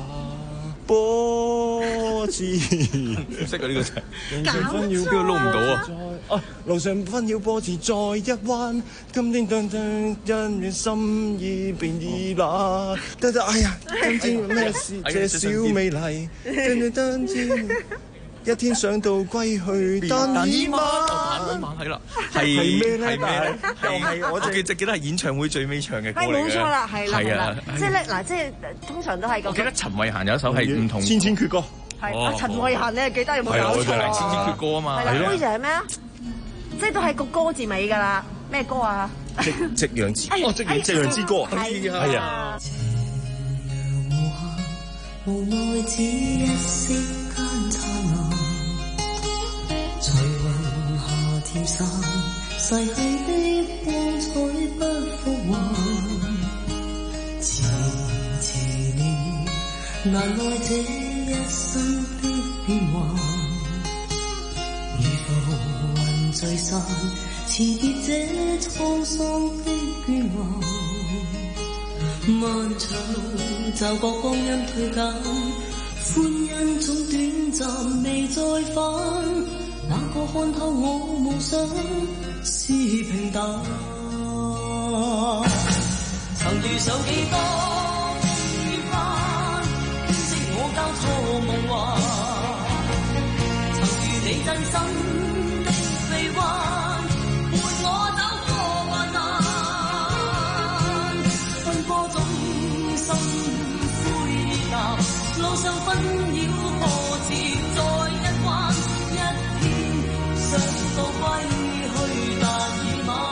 波子。唔識啊呢個就係。路上紛擾，邊個撈唔到啊？啊，路上紛擾波子再一彎，今天當當因緣心意變意冷。得得，哎呀，今天咩事？這小美麗，噔噔噔噔。一天想到歸去，但已晚。 係啦，係咩咧？係咩咧？ 係我記記得係演唱會最尾唱嘅歌嚟嘅。 冇錯啦，係啦，係啦，即係咧嗱，即係通常都係咁。 我記得陳慧嫻有一首係唔同千千闕歌。 係啊，陳慧嫻你係記得有冇搞錯？ 千千闕歌啊嘛。 係啦，呢就係咩啊？即係都係個歌字尾㗎啦。咩歌啊？ 夕夕陽之哦，夕陽夕陽之歌。 係啊。 無奈只一息間燦爛，隨雲霞跳散，逝去的光彩不復還。遲遲年，難耐這一生的變幻。如浮雲聚散，辭別這滄桑的倦顏。漫長路，驟覺光陰退減，歡欣總短暫，未再返。哪個看透我夢想是平淡？曾遇上幾多緣分，編織我交錯夢幻。曾遇你真心的臂彎，伴我走過患難。波中心灰意淡，路上紛擾波折再一彎，一天想到歸去但已晚。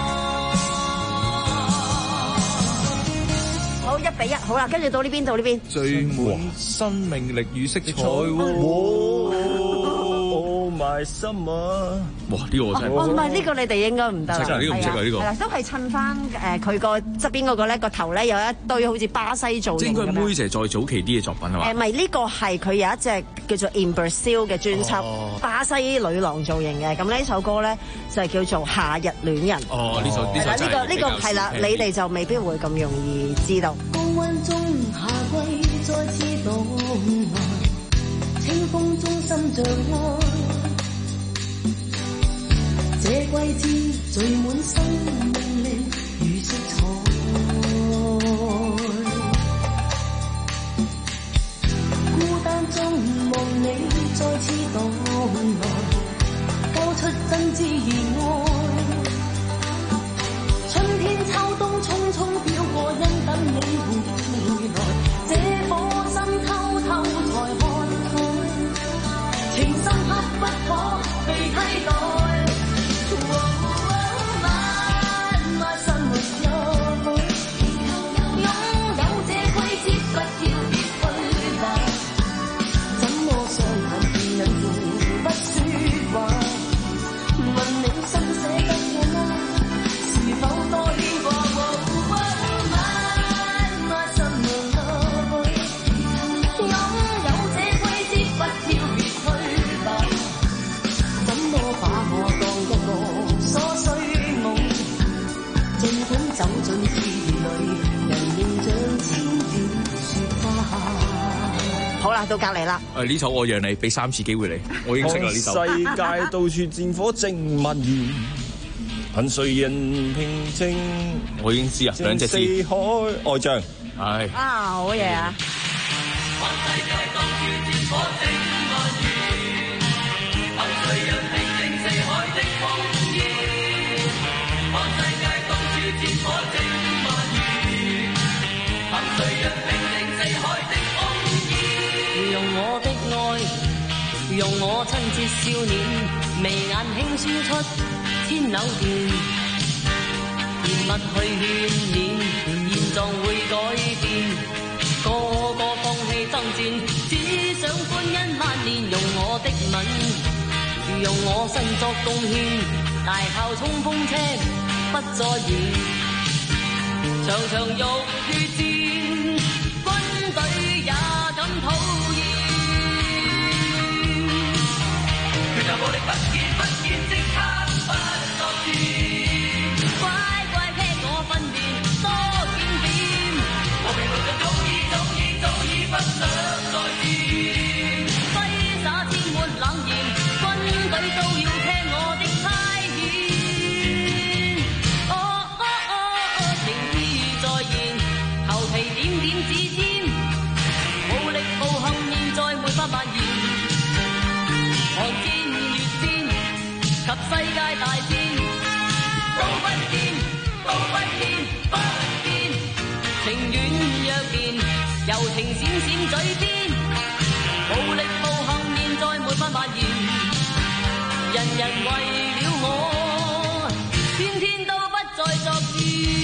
好，一比一，好啦，跟住到呢邊到呢邊。 最滿生命力與色彩喎。 My summer， 哇！呢個我真係哦，唔係呢個你哋應該唔得啦， 呢個唔識啊呢個。 係啦，都係襯翻誒佢個側邊嗰個咧個頭咧有一堆好似巴西造型咁樣。 應該妹姐再早期啲嘅作品係嘛？ 誒，唔係呢個係佢有一隻叫做 In Brazil 嘅專輯，巴西女郎造型嘅。咁呢首歌咧就係叫做《夏日戀人》。 哦，呢首呢首呢個呢個係啦，你哋就未必會咁容易知道。 高溫中夏季再次動還，清風中心像愛。這季節聚滿生命力如色彩，孤單中望你再次到來，交出真摯熱愛。春天秋冬匆匆飄過，因等你回來，這顆心偷偷才看開，情深刻不可被替代。 好啦，到隔離啦。 誒呢首我讓你俾三次機會你，我已經識啦呢首。 世界到處戰火正蔓延，憑誰人平靜？ 我已經知啊，兩隻字。 四海愛將。 係。 啊，好嘢啊！ 用我親切笑臉，眉眼輕笑出千縷電，甜蜜去勸勉，現狀會改變，個個放棄爭戰，只想歡欣萬年。用我的吻，用我身作貢獻，大炮衝鋒車不再現，場場浴血戰，軍隊也敢討厭。有武力不見不見，即刻不作戰。乖乖聽我訓練，多檢點。和平路上早已早已早已不想再戰。揮灑天沒冷言，軍隊都要聽我的差遣。哦哦哦哦，情意再現，頭皮點點指尖，武力暴行現在沒法蔓延。寒戰及世界大戰，高不見，高不見，不見，情願若然，柔情閃閃嘴邊，武力暴行現在沒法蔓延，人人為了我，天天都不再作戰。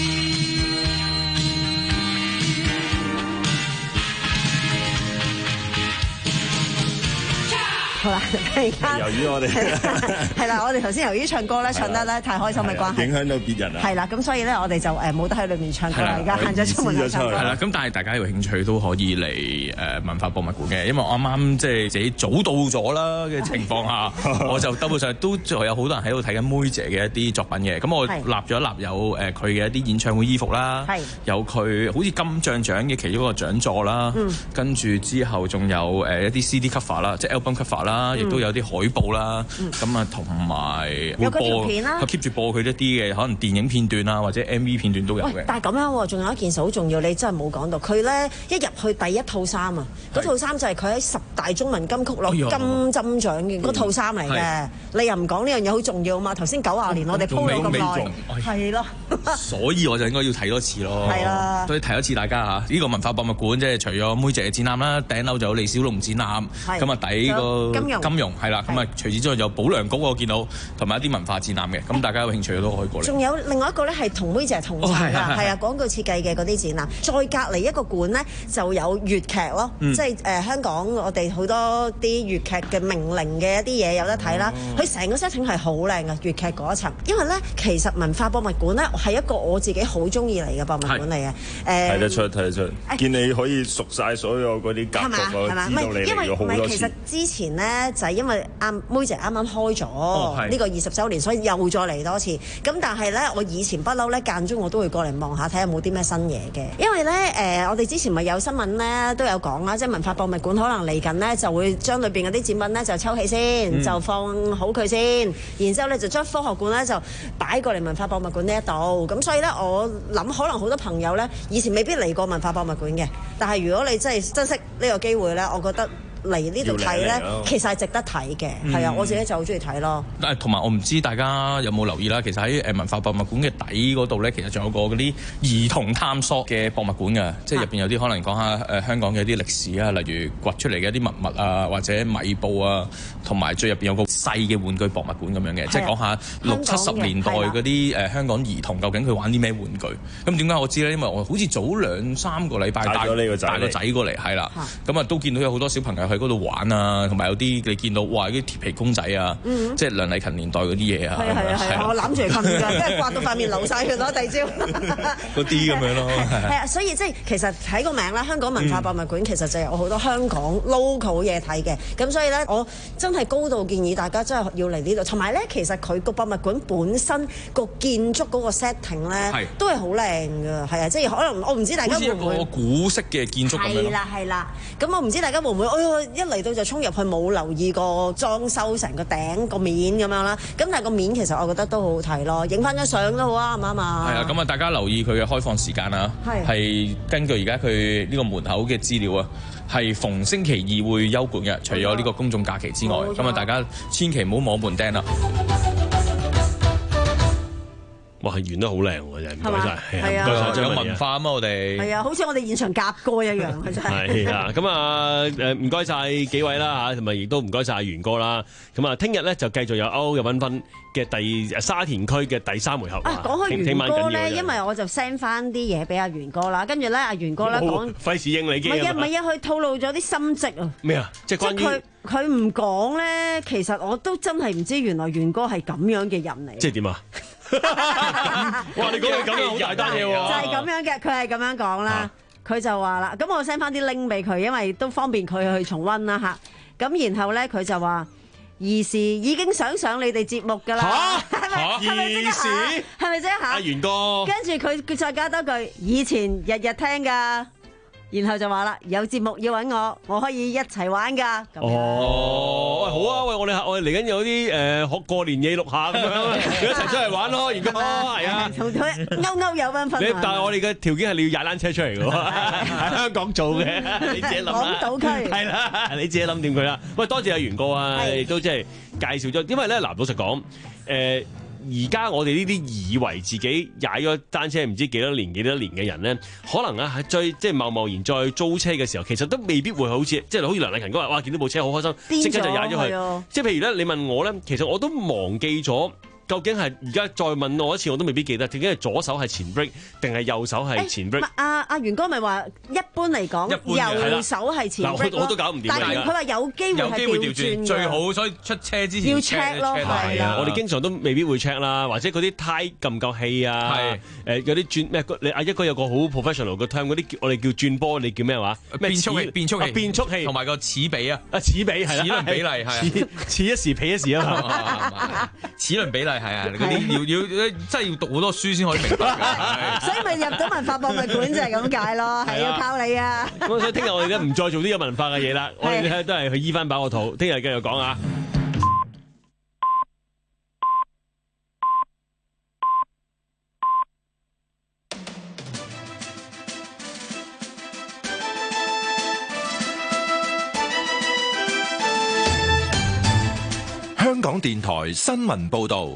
好啦，而家由於我哋係啦，我哋頭先由於唱歌咧唱得咧太開心嘅關係， 影響到別人啊。 係啦，咁所以咧我哋就誒冇得喺裏面唱歌啦，而家限咗出門口唱歌。 係啦，咁但係大家有興趣都可以嚟誒文化博物館嘅，因為我啱啱即係自己早到咗啦嘅情況下，我就根本上都仲有好多人喺度睇緊妹姐嘅一啲作品嘅。咁我立咗一立有誒佢嘅一啲演唱會衣服啦，有佢好似金像獎嘅其中一個獎座啦，跟住之後仲有誒一啲 C D cover 啦，即係 album cover 啦。亦都有啲海報啦，咁啊同埋會播，佢 keep 住播佢一啲嘅可能電影片段啊，或者 M V 片段都有嘅。 但係咁樣喎，仲有一件事好重要，你真係冇講到。佢咧一入去第一套衫啊，嗰套衫就係佢喺十大中文金曲攞金針獎嘅嗰套衫嚟嘅。你又唔講呢樣嘢好重要嘛？頭先九十年我哋鋪咗咁耐，係咯。 所以我就應該要睇多次咯。係啦，所以睇多次大家嚇。呢個文化博物館即係除咗妹姐嘅展覽啦，頂樓就有李小龍展覽，咁啊抵個。金融係啦，咁啊除此之外有保良局我見到，同埋一啲文化展覽嘅，咁大家有興趣都可以過嚟。 仲有另外一個咧係同妹姐同場㗎，係啊廣告設計嘅嗰啲展覽。再隔離一個館咧就有粵劇咯，即係誒香港我哋好多啲粵劇嘅名伶嘅一啲嘢有得睇啦。佢成個 setting 係好靚嘅粵劇嗰一層，因為咧其實文化博物館咧係一個我自己好中意嚟嘅博物館嚟嘅。誒睇得出睇得出，見你可以熟晒所有嗰啲格局，我知道你嚟咗好多次。 因為其實之前咧。 咧，就係、是、因為阿妹姐啱啱開咗呢個二十週年，所以又再嚟多次。咁但係咧，我以前不嬲咧，間中我都會過嚟望下，睇下有冇啲咩新嘢嘅。因為咧，誒、呃，我哋之前咪有新聞咧都有講啦，即係文化博物館可能嚟緊咧就會將裏邊嗰啲展品咧就抽起先，嗯、就放好佢先，然之後咧就將科學館咧就擺過嚟文化博物館呢一度。咁所以咧，我諗可能好多朋友咧以前未必嚟過文化博物館嘅，但係如果你真係珍惜呢個機會咧，我覺得嚟呢度睇咧，其實係值得睇嘅。係啊、嗯，我自己就好中意睇咯。 誒，同埋我唔知大家有冇留意啦，其實喺誒文化博物館嘅底嗰度咧，其實仲有個嗰啲兒童探索嘅博物館㗎，即係入邊有啲可能講下誒香港嘅一啲歷史啊，例如掘出嚟嘅一啲文物啊，或者米布啊，同埋最入邊有個細嘅玩具博物館咁樣嘅，即係講下六七十年代嗰啲誒香港兒童究竟佢玩啲咩玩具。咁點解我知咧？因為我好似早兩三個禮拜帶咗呢個仔帶個仔過嚟，係啦，咁啊都見到有好多小朋友喺嗰度玩啊，同埋有啲你見到哇啲鐵皮公仔啊，嗯、即係梁麗勤年代嗰啲嘢啊， 係啊係啊係啊，我攬住嚟瞓㗎，即係刮到塊面流晒血咯，第二朝嗰啲咁樣咯。 係啊，所以即係其實睇個名啦，香港文化博物館其實就有好多香港 local 嘢睇嘅，咁所以咧我真係高度建議大家真係要嚟呢度，同埋咧其實佢個博物館本身個建築嗰個 setting 咧都係好靚㗎，係啊，即係可能我唔知大家會唔會好似一個古式嘅建築咁樣。 係啦係啦，咁我唔知大家會唔會，哎呀一嚟到就衝入去冇留意個裝修成個頂個面咁樣啦，咁但係個面其實我覺得都好好睇咯，影翻張相都好啊，啱唔啱啊？ 係啊，咁啊大家留意佢嘅開放時間啊，係根據而家佢呢個門口嘅資料啊，係逢星期二會休館嘅，除咗呢個公眾假期之外，咁啊大家千祈唔好摸門釘啦。 哇，係完得好靚喎，真係唔該晒， 係啊， 唔該晒，有文化啊嘛，我哋係啊，好似我哋現場夾歌一樣，真係。 係啊，咁啊誒唔該晒幾位啦嚇，同埋亦都唔該晒阿元哥啦。咁啊，聽日咧就繼續有歐歐嘅繽紛嘅第沙田區嘅第三回合。 啊，講開元哥咧，因為我就 send 翻啲嘢俾阿元哥啦，跟住咧阿元哥咧講， 費事應你機啊！ 唔係啊，唔係啊，佢透露咗啲心跡啊。 咩啊？即係關於佢佢唔講咧，其實我都真係唔知原來元哥係咁樣嘅人嚟。 即係點啊？哇！你講嘅咁樣好大單嘢喎， 就係咁樣嘅，佢係咁樣講啦。佢、啊、就話啦，咁我 send 翻啲 link 俾佢，因為都方便佢去重溫啦吓。咁然後咧，佢就話兒時已經想上你哋節目㗎啦，係咪？係咪即刻？係咪即刻？ 阿元哥， 跟住佢佢再加多句，以前日日聽㗎。然後就話啦，有節目要揾我，我可以一齊玩噶。 哦，喂，好啊，喂，我哋我哋嚟緊有啲誒學過年嘢錄下咁樣，一齊出嚟玩咯，元哥，係啊， 同佢勾勾有繽紛。 你但係我哋嘅條件係你要踩單車出嚟嘅喎，喺香港做嘅，你自己諗啦。 港島區係啦，你自己諗掂佢啦。喂，多謝阿元哥啊，都即係介紹咗，因為咧嗱，老實講，誒。而家我哋呢啲以為自己踩咗單車唔知幾多年幾多年嘅人咧，可能啊喺再即係貿貿然再租車嘅時候，其實都未必會好似即係好似梁麗勤嗰日，哇見到部車好開心，即刻就踩咗去。即係譬如咧，你問我咧，其實我都忘記咗。究竟係而家再問我一次，我都未必記得。究竟係左手係前 brake 定係右手係前 brake？ 阿阿元哥咪話一般嚟講，右手係前 brake 咯。 我都搞唔掂。 但係佢話有機會係調轉嘅。 最好所以出車之前要 check 咯，係啊。 我哋經常都未必會 check 啦，或者嗰啲胎夠唔夠氣啊？誒有啲轉咩？你阿一哥有個好 professional 嘅 term，嗰啲我哋叫轉波，你叫咩話？ 變速器，變速器， 變速器，同埋個齒比啊！ 啊齒比係啦， 齒輪比例係齒一時皮一時啊嘛。齒輪比例係啊，嗰啲。要要真係要讀好多書先可以明白， 所以咪入咗文化博物館就係咁解咯，係要靠你啊！ 咁所以聽日我哋咧唔再做呢個文化嘅嘢啦，我哋咧都係去醫翻飽個肚，聽日繼續講啊！ 香港電台新聞報導。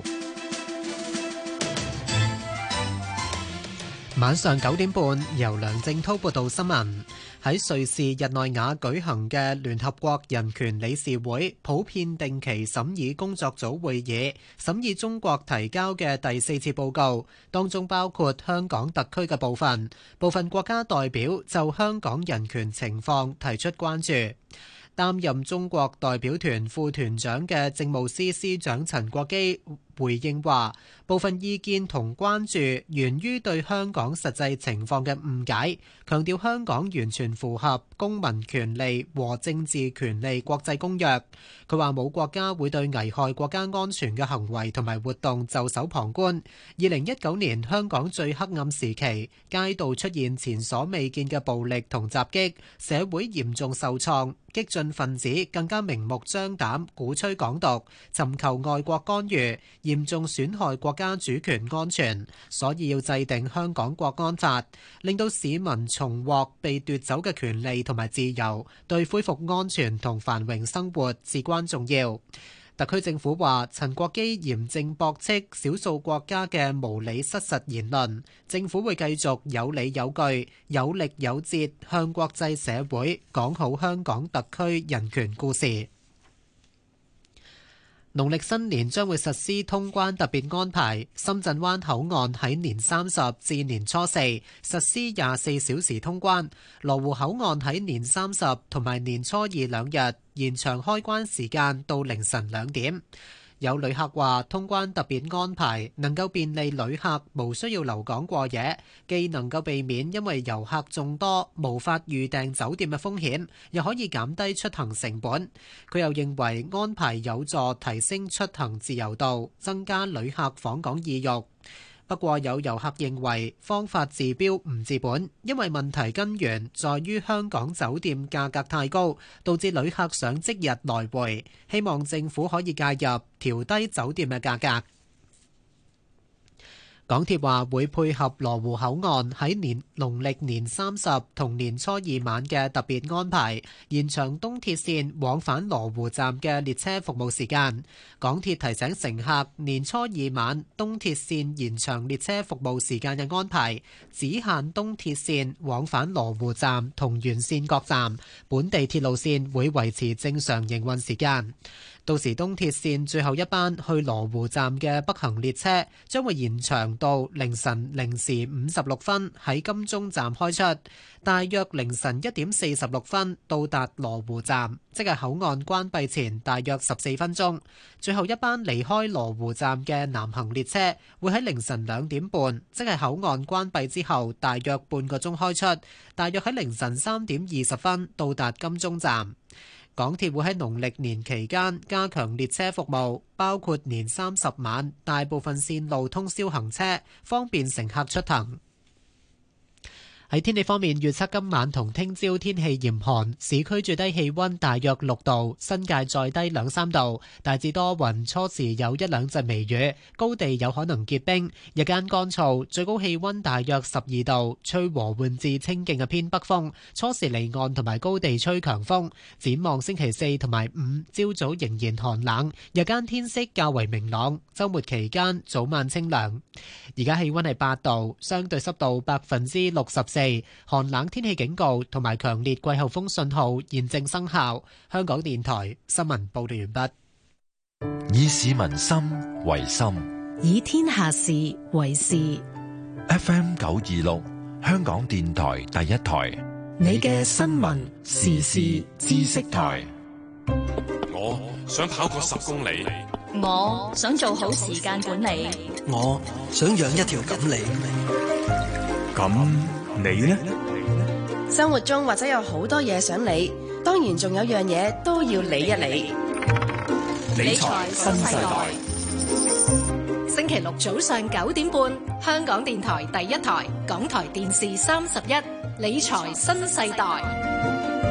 晚上九點半，由梁正滔報道新聞。喺瑞士日內瓦舉行嘅聯合國人權理事會普遍定期審議工作組會議，審議中國提交嘅第四次報告，當中包括香港特區嘅部分。部分國家代表就香港人權情況提出關注。擔任中國代表團副團長嘅政務司司長陳國基回應話，部分意見同關注源於對香港實際情況嘅誤解，強調香港完全符合公民權利和政治權利國際公約。佢話冇國家會對危害國家安全嘅行為同埋活動袖手旁觀。二零一九年香港最黑暗時期，街道出現前所未見嘅暴力同襲擊，社會嚴重受創，激進分子更加明目張膽鼓吹港獨，尋求外國干預，嚴重損害國家主權安全，所以要制定香港國安法，令到市民重獲被奪走嘅權利同埋自由，對恢復安全同繁榮生活至關重要。特區政府話，陳國基嚴正駁斥少數國家嘅無理失實言論，政府會繼續有理有據、有力有節向國際社會講好香港特區人權故事。農曆新年將會實施通關特別安排，深圳灣口岸喺年三十至年初四實施廿四小時通關，羅湖口岸喺年三十同埋年初二兩日延長開關時間到凌晨兩點。有旅客話，通關特別安排能夠便利旅客無需要留港過夜，既能夠避免因為遊客眾多無法預訂酒店嘅風險，又可以減低出行成本。佢又認為安排有助提升出行自由度，增加旅客訪港意欲。不過有遊客認為方法治標唔治本，因為問題根源在於香港酒店價格太高，導致旅客想即日來回。希望政府可以介入，調低酒店嘅價格。港鐵話會配合羅湖口岸喺年農曆年三十同年初二晚嘅特別安排，延長東鐵線往返羅湖站嘅列車服務時間。港鐵提醒乘客，年初二晚東鐵線延長列車服務時間嘅安排，只限東鐵線往返羅湖站同沿線各站，本地鐵路線會維持正常營運時間。到時東鐵線最後一班去羅湖站嘅北行列車將會延長到凌晨零時五十六分喺金鐘站開出，大約凌晨一點四十六分到達羅湖站，即係口岸關閉前大約十四分鐘。最後一班離開羅湖站嘅南行列車會喺凌晨兩點半，即係口岸關閉之後大約半個鐘開出，大約喺凌晨三點二十分到達金鐘站。港鐵會喺農曆年期間加強列車服務，包括年三十晚大部分線路通宵行車，方便乘客出行。喺天氣方面，預測今晚同聽朝天氣嚴寒，市區最低氣溫大約六度，新界再低兩三度，大致多雲，初時有一兩陣微雨，高地有可能結冰，日間乾燥，最高氣溫大約十二度，吹和緩至清勁嘅偏北風，初時離岸同埋高地吹強風。展望星期四同埋五，朝早仍然寒冷，日間天色較為明朗，週末期間早晚清涼。而家氣溫係八度，相對濕度百分之六十四。寒冷天氣警告同埋強烈季候風信號現正生效。香港電台新聞報道完畢。 以市民心為心， 以天下事為事。 F M 九二六，香港電台第一台， 你嘅新聞時事知識台。 我想跑過十公里， 我想做好時間管理， 我想養一條錦鯉。 咁你呢？ 生活中或者有好多嘢想理，當然仲有樣嘢都要理一理。 理財新世代， 星期六早上九點半，香港電台第一台，港台電視三十一，理財新世代。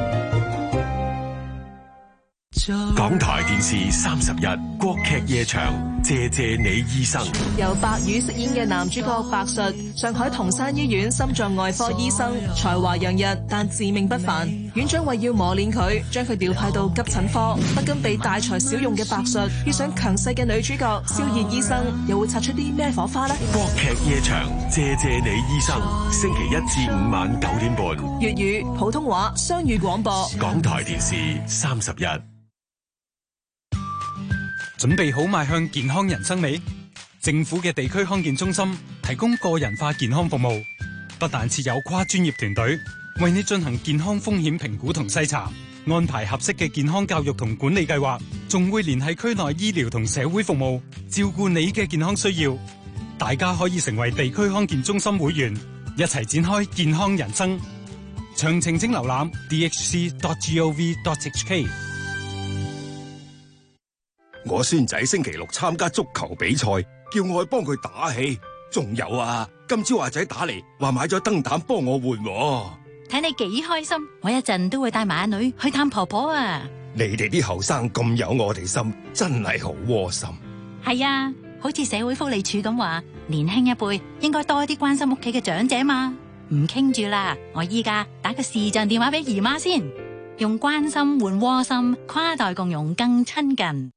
港台電視三十一，國劇夜場，謝謝你醫生。 由白宇飾演嘅男主角白術，上海同山醫院心臟外科醫生，才華洋溢，但自命不凡。院長為要磨練佢，將佢調派到急診科。不甘被大材小用嘅白術，遇上強勢嘅女主角蕭燕醫生，又會擦出啲咩火花呢？ 國劇夜場，謝謝你醫生。星期一至五晚九點半， 粵語、普通話雙語廣播。 港台電視三十一。 準備好邁向健康人生未？政府嘅地區康健中心提供個人化健康服務，不但設有跨專業團隊為你進行健康風險評估同篩查，安排合適嘅健康教育同管理計劃， 仲會聯繫區內醫療同社會服務，照顧你嘅健康需要。大家可以成為地區康健中心會員，一齊展開健康人生。詳情請瀏覽 d h c dot gov dot h k。 我孫仔星期六參加足球比賽，叫我去幫佢打氣。仲有啊，今朝阿仔打嚟話買咗燈膽幫我換。 睇你幾開心，我一陣都會帶埋阿女去探婆婆啊！ 你哋啲後生咁有我哋心，真係好窩心。 係啊，好似社會福利署咁話，年輕一輩應該多啲關心屋企嘅長者嘛。唔傾住啦，我依家打個視像電話俾姨媽先，用關心換窩心，跨代共融更親近。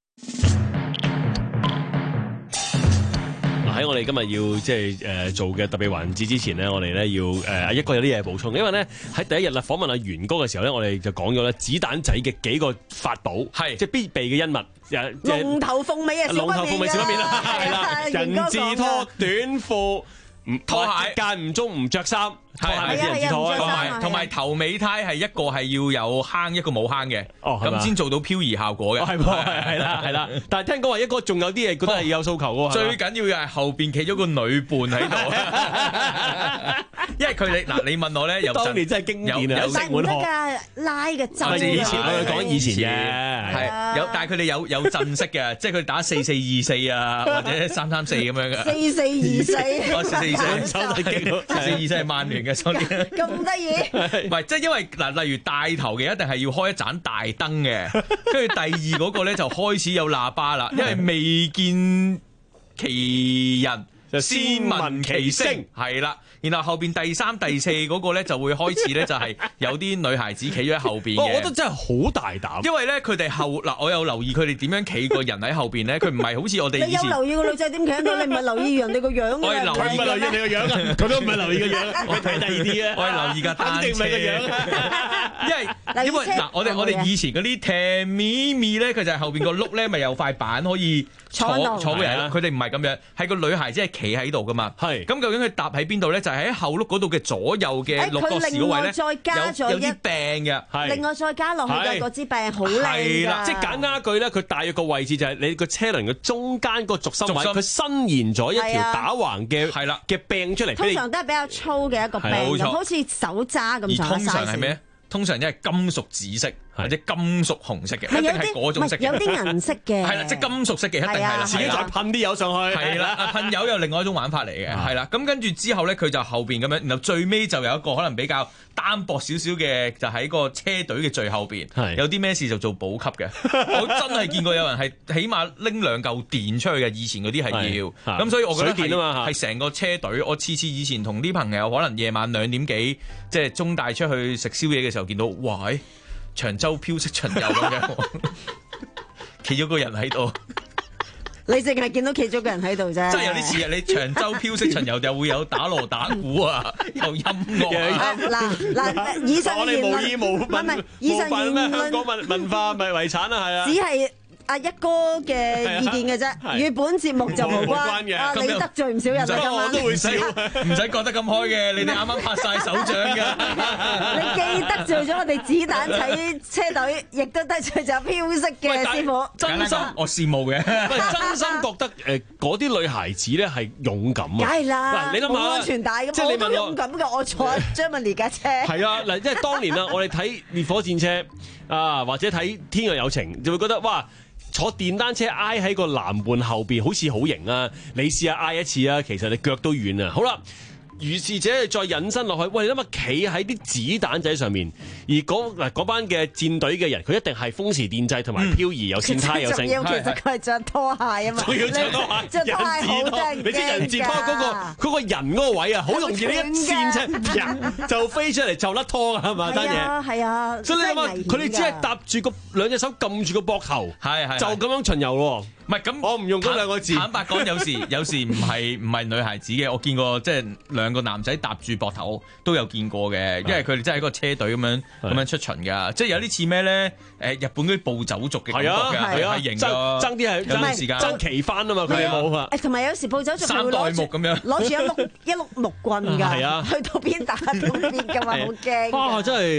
喺我哋今日要即係誒做嘅特別環節之前呢，我哋咧要誒阿一哥有啲嘢補充，因為咧喺第一日啦訪問阿元哥嘅時候咧，我哋就講咗咧子彈仔嘅幾個法寶，係即係必備嘅恩物， 龍頭鳳尾啊， 龍頭鳳尾少不免啦，係啦，人字拖、短褲、唔拖鞋， 間唔中唔着衫。 係係人字拖，同埋同埋頭尾呔係一個係要有坑，一個冇坑嘅，咁先做到漂移效果嘅。係係係啦係啦，但係聽講話一個仲有啲嘢覺得係有訴求嘅喎。 最緊要嘅係後邊企咗個女伴喺度，因為佢哋嗱，你問我咧，有當年真係經典啊， 有食滿㗎拉嘅陣。 以前我哋講以前嘅係有，但係佢哋有有陣式嘅，即係佢打四四二四啊，或者三三四咁樣嘅。 四四二四， 哦，四四二四，手就勁，四四二四係曼聯嘅。 咁得意？ 唔係，即係因為嗱，例如帶頭嘅一定係要開一盞大燈嘅，跟住第二嗰個咧就開始有喇叭啦，因為未見其人就先聞其聲，係啦。然後後邊第三、第四嗰個咧就會開始咧就係有啲女孩子企咗喺後邊嘅。 我覺得真係好大膽， 因為咧佢哋後嗱，我有留意佢哋點樣企個人喺後邊咧，佢唔係好似我哋以前。 你有留意個女仔點企喺度？你唔係留意人哋個樣嘅。 我係留意留意你個樣啊！佢都唔係留意個樣，佢睇第二啲啊。 我係留意架單車。肯定唔係個樣，因為因為嗱，我哋我哋以前嗰啲踢咪咪咧，佢就係後邊個轆咧，咪有塊板可以坐坐嘅人。佢哋唔係咁樣，係個女孩子係企喺度噶嘛。係。咁究竟佢搭喺邊度咧？就係喺後轆嗰度嘅左右嘅六角匙嗰位咧，有有啲柄嘅。 另外再加落去嘅嗰支柄好靚㗎。係啦， 即係簡單一句咧，佢大約個位置就係你個車輪嘅中間個軸心位，佢伸延咗一條打橫嘅係啦嘅柄出嚟。 通常都係比較粗嘅一個柄，好似手揸咁上下 size。 而通常係咩？通常因為金屬紫色或者金屬紅色嘅，一定係嗰種色嘅。 有啲銀色嘅。 係啦，即係金屬色嘅，一定係啦。 自己再噴啲油上去。 係啦，噴油又另外一種玩法嚟嘅，係啦。咁跟住之後咧，佢就後邊咁樣，然後最尾就有一個可能比較單薄少少嘅，就喺個車隊嘅最後邊。有啲咩事就做補給嘅。我真係見過有人係起碼拎兩嚿電出去嘅，以前嗰啲係要。咁所以我覺得係係成個車隊。我次次以前同啲朋友可能夜晚兩點幾，即係中大出去食宵夜嘅時候，見到哇！長洲飄色巡遊咁樣，企咗個人喺度。 你淨係見到企咗個人喺度啫。 真係有啲似啊！你長洲飄色巡遊又會有打鑼打鼓啊，有音樂啊。 嗱嗱，以上我哋無意無份， 唔係以上言論香港文文化咪遺產啊，係啊。 只係阿一哥嘅意見嘅啫，與本節目就無關嘅。啊，你得罪唔少人啊，今晚我都會笑，唔使覺得咁開嘅。你哋啱啱拍晒手掌㗎。 你既得罪咗我哋子彈仔車隊，亦都得罪咗飄色嘅師傅。 真心我羨慕嘅， 真心覺得誒嗰啲女孩子咧係勇敢啊！ 梗係啦， 嗱，你諗下， 冇安全帶咁，我都勇敢㗎。我坐張文傑架車。 係啊，嗱，即係當年啊，我哋睇烈火戰車啊，或者睇天若有情，就會覺得哇！坐電單車挨喺個男伴後邊，好似好型啊！你試下挨一次啊，其實你腳都軟啊！好啦。如是者再引申落去，喂，你諗下企喺啲子彈仔上面，而嗰嗱嗰班嘅戰隊嘅人，佢一定係風時電掣同埋漂移有線胎有聲。 其實佢係着拖鞋啊嘛， 仲要着拖鞋， 着拖鞋好正。 你知人字拖嗰個嗰個人嗰個位啊，好容易呢一線啫，就飛出嚟就甩拖㗎嘛單嘢。係啊係啊， 所以你諗下，佢哋只係搭住個兩隻手撳住個膊頭，係係就咁樣巡遊喎。 唔係咁， 我唔用嗰兩個字。 坦白講，有時有時唔係唔係女孩子嘅，我見過即係兩個男仔搭住膊頭都有見過嘅，因為佢哋真係一個車隊咁樣咁樣出巡㗎，即係有啲似咩咧？誒，日本嗰啲暴走族嘅感覺㗎，係啊，型㗎， 爭啲係有段時間爭旗翻啊嘛，佢哋冇啊。 誒，同埋有時暴走族三代目咁樣攞住一碌一碌木棍㗎， 係啊， 去到邊打到邊㗎嘛，好驚。 啊，真係〜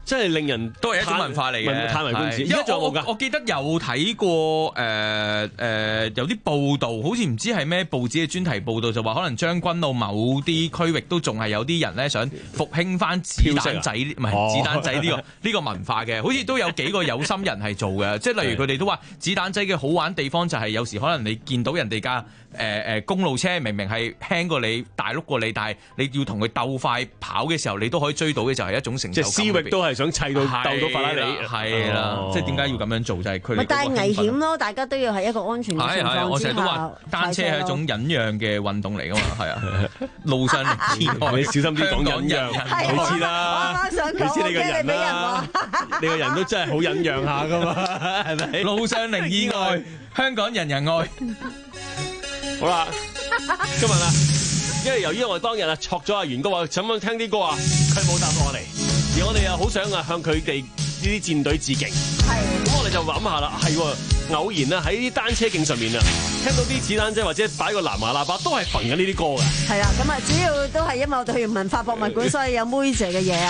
真係令人都係一種文化嚟嘅， 歎為觀止。而家仲有冇㗎？ 我記得有睇過誒誒、呃呃、有啲報道，好似唔知係咩報紙嘅專題報道，就話可能將軍澳某啲區域都仲係有啲人咧想復興翻子彈仔，唔係、啊、子彈仔呢、呢個呢、哦、個文化嘅，好似都有幾個有心人係做嘅，即係例如佢哋都話子彈仔嘅好玩地方就係有時可能你見到人哋架誒誒公路車明明係輕過你、大碌過你，但係你要同佢鬥快跑嘅時候，你都可以追到嘅，就係一種成就感。 即係思域都係想砌到鬥到法拉利， 係啦，即係點解要咁樣做？就係佢哋。 但係危險咯，大家都要喺一個安全嘅情況之下。 我成日都話單車係一種忍讓嘅運動嚟㗎嘛，係啊，路上意外你小心啲講忍讓，你知啦， 我啱啱想講， 你知你個人啦， 啦，你個人都真係好忍讓下㗎嘛，係咪？ 路上零意外，香港人人愛。 好啦，今日啦，因為由於我哋當日啊，錯咗阿元哥話想唔想聽啲歌啊，佢冇答我哋，而我哋又好想啊向佢哋呢啲戰隊致敬。係，咁我哋就諗下啦，係偶然啊喺啲單車徑上面啊，聽到啲子彈仔或者擺個藍牙喇叭，都係揈緊呢啲歌㗎。係啦，咁啊，主要都係因為我哋去文化博物館，所以有妹姐嘅嘢啊。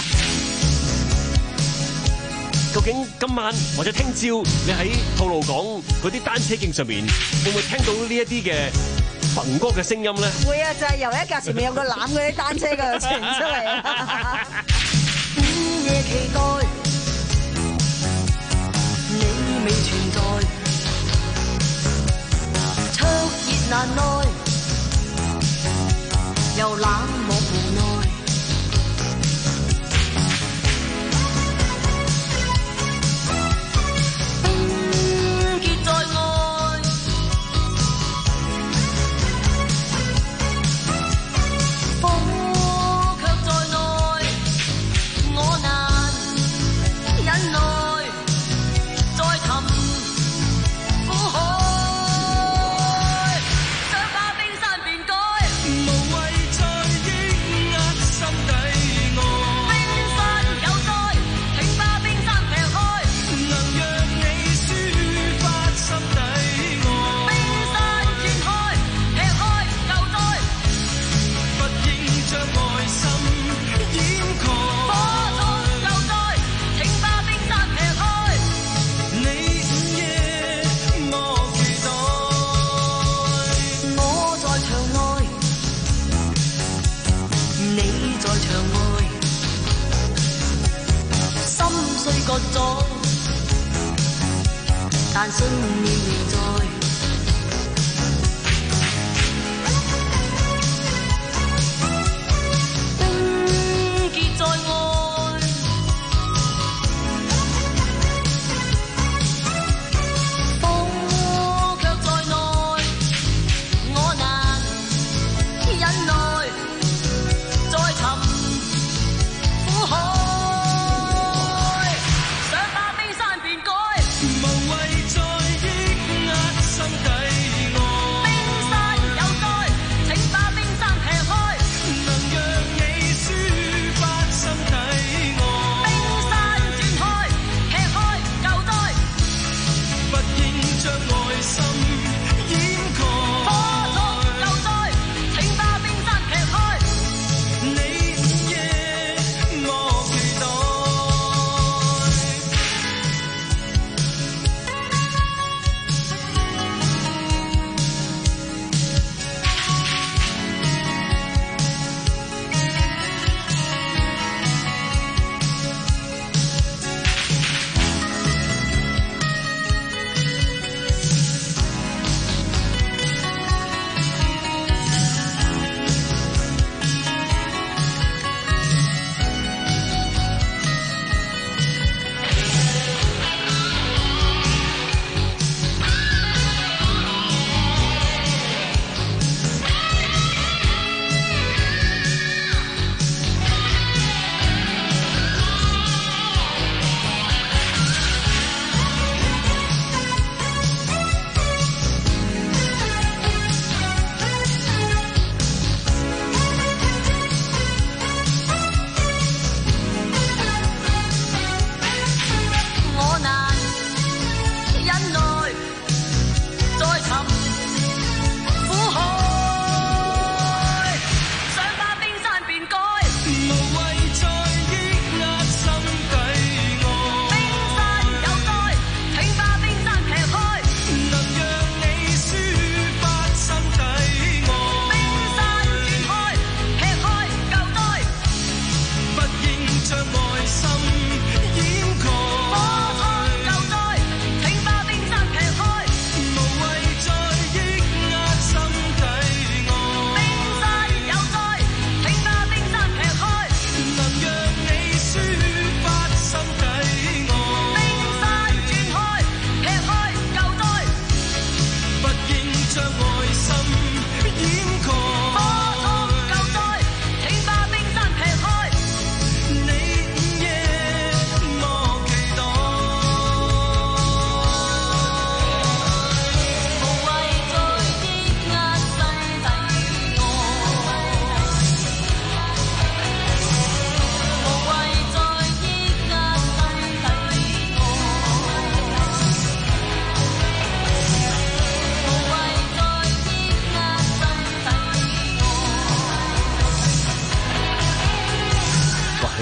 究竟今晚或者聽朝你喺吐露港嗰啲單車徑上面，會唔會聽到呢一啲嘅焚歌嘅聲音咧？會啊，就係、是、由一架前面有個攬嗰啲單車嘅傳出嚟啊！午夜期待你未存在，灼熱難耐，又冷漠無奈。但信念仍在。冰結在愛，火卻在內，我難忍耐，再尋苦海。想把冰山變改，無謂再抑壓。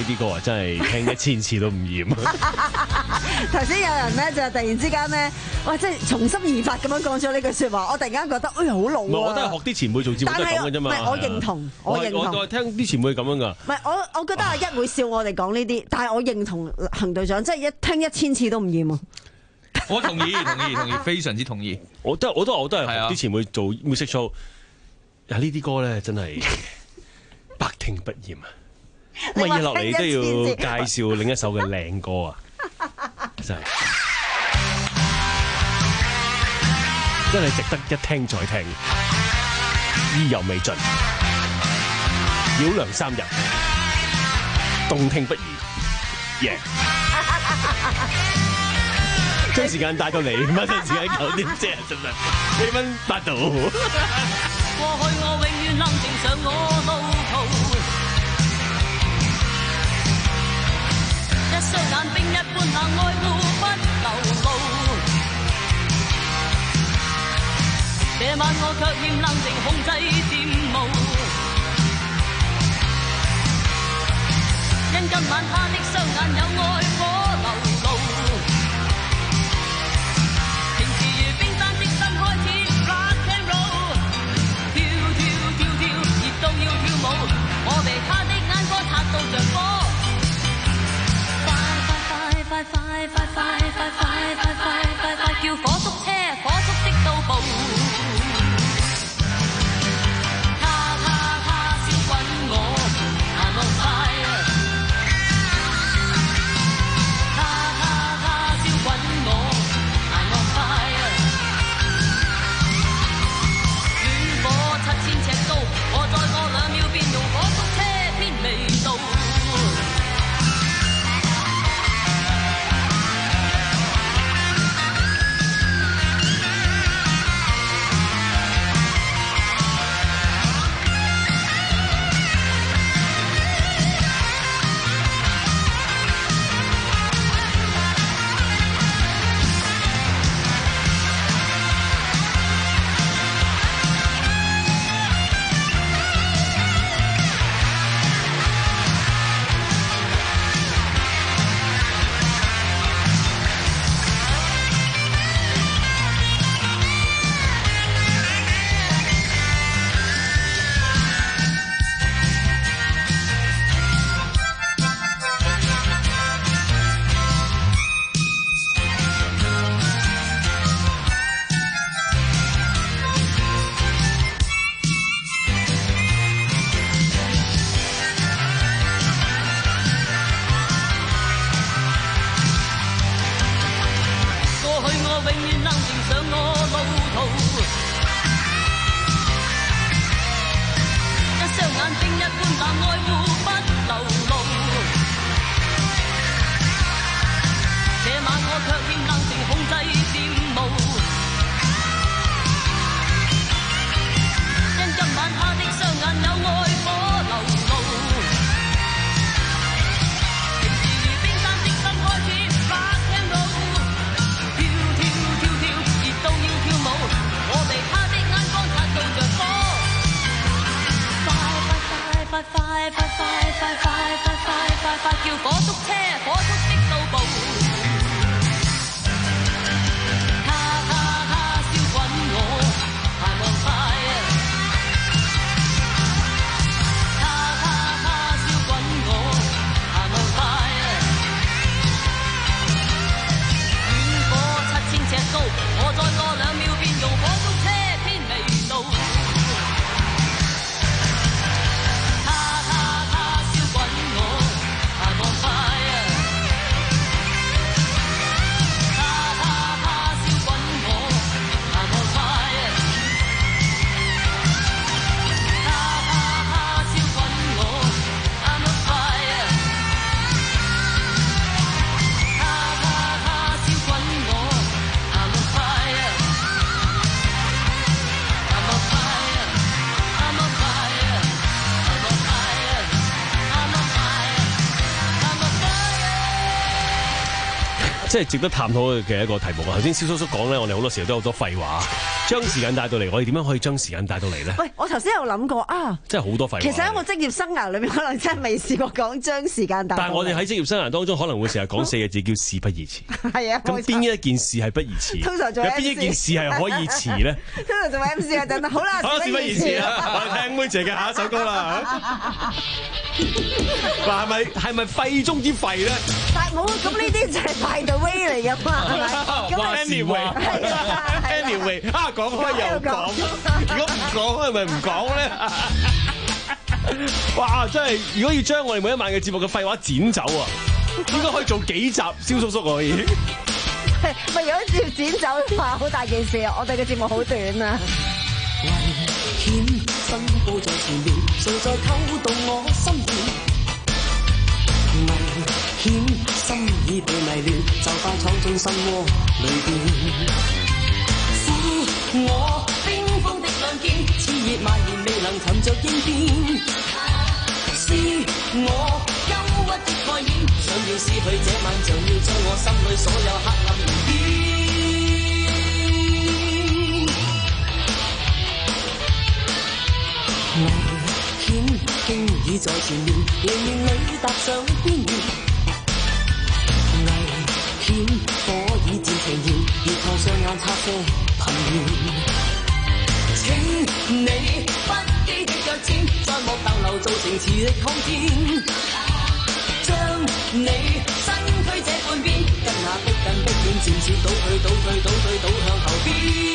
呢啲歌啊，真係聽一千次都唔厭。 頭先有人咧就突然之間咧，哇！即係從心而發咁樣講咗呢句説話，我突然間覺得，哎呀，好老啊！ 唔係，我都係學啲前輩做節目都係咁嘅啫嘛。 唔係，我認同，我認同。 我我聽啲前輩咁樣㗎。 唔係，我我覺得阿一會笑我哋講呢啲，但係我認同行隊長，即係一聽一千次都唔厭啊！ 我同意，同意，同意，非常之同意。 我都我都我都係學啲前輩做 music show。啊！呢啲歌咧真係百聽不厭啊！乜嘢落嚟都要介紹另一首嘅靚歌啊！真係真係值得一聽再聽，意猶未盡，繞梁三日，動聽不已，耶！將時間帶到嚟，乜陣時間九點啫，真係氣溫八度。 過去我永遠能乘上我路途，一雙眼冰一般冷愛護不流露。這晚我卻欠冷靜控制漸霧，因今晚他的雙眼有愛火流露。平時如冰山的心開始 rock and roll， 跳跳跳跳熱到要跳舞，我被他的眼光擦到像火。快快快快快快快快快快快快快叫火速車，火速的到步。 即係值得探討嘅一個題目啊！頭先蕭叔叔講咧，我哋好多時候都有好多廢話，將時間帶到嚟，我哋點樣可以將時間帶到嚟咧？ 喂，我頭先有諗過啊， 真係好多廢話。 其實喺我職業生涯裏面，可能真係未試過講將時間帶到嚟。 但係我哋喺職業生涯當中，可能會成日講四個字叫事不宜遲。 係啊， 咁邊一件事係不宜遲？ 通常做有邊一件事係可以遲咧？ 通常做 M C 啊，等等，好啦， 好事不宜遲啦！我哋聽妹姐嘅下一首歌啦。嗱，係咪係咪廢中之廢咧？ 但係冇咁呢啲就係 by the way 嚟㗎嘛，係咪 ？Anyway，Anyway， 啊講開又講，如果唔講係咪唔講咧？哇！真係，如果要將我哋每一晚嘅節目嘅廢話剪走啊，應該可以做幾集蕭叔叔可以。 咪如果要剪走嘅話，好大件事啊！我哋嘅節目好短啊。 危險新報在前面，誰在偷動我心弦？危險心已被迷亂，就快闖進心窩裏邊。是我冰封的兩肩，熾熱蔓延未能尋着應變。是我憂鬱的概念，想要撕去這晚，就要將我心裏所有黑暗燃點。危險經已在前面，寧願裏踏上邊緣。危險火已漸呈現，熱燙雙眼擦些噴煙。請你不羈的腳尖，在莫逗留造成磁力抗戰。將你身軀這半邊，跟那逼近的臉漸次倒退倒退倒退倒向後邊。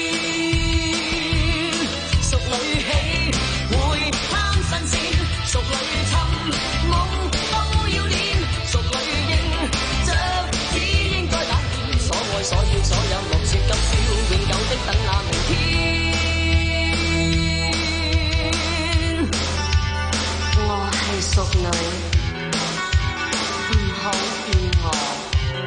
屬女起會貪新鮮，屬女尋夢都要練，屬女認着只應該冷暖，所愛所要所有莫說今宵，永久的等那明天。我係屬女，唔好騙我。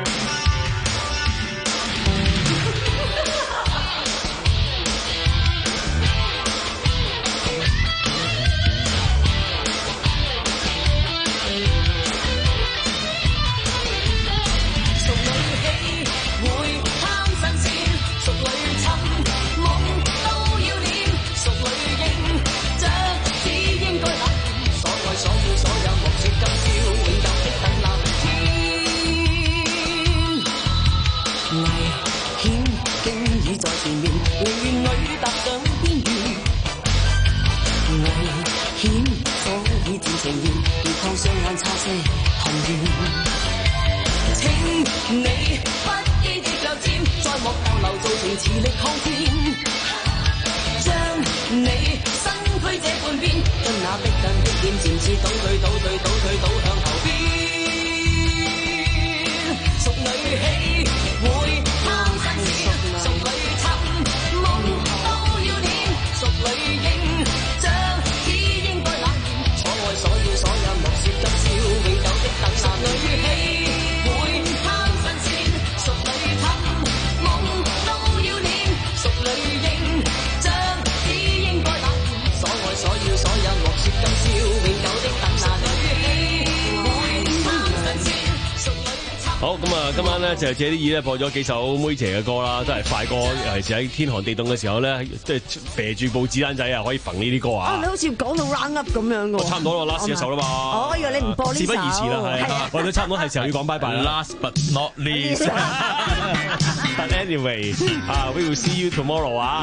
好咁啊！今晚咧就係借啲意咧播咗幾首妹姐嘅歌啦，都係快歌，尤其是喺天寒地凍嘅時候咧，即係啤住部子彈仔啊，可以揈呢啲歌啊！ 啊，你好似講到 round up 咁樣嘅喎， 差唔多咯 ，last 一首啦嘛。 哦，我以為你唔播呢首。事不宜遲啦，係， 我哋都差唔多係時候要講拜拜啦。 Last but not least， but anyway， 啊 ，we will see you tomorrow 啊。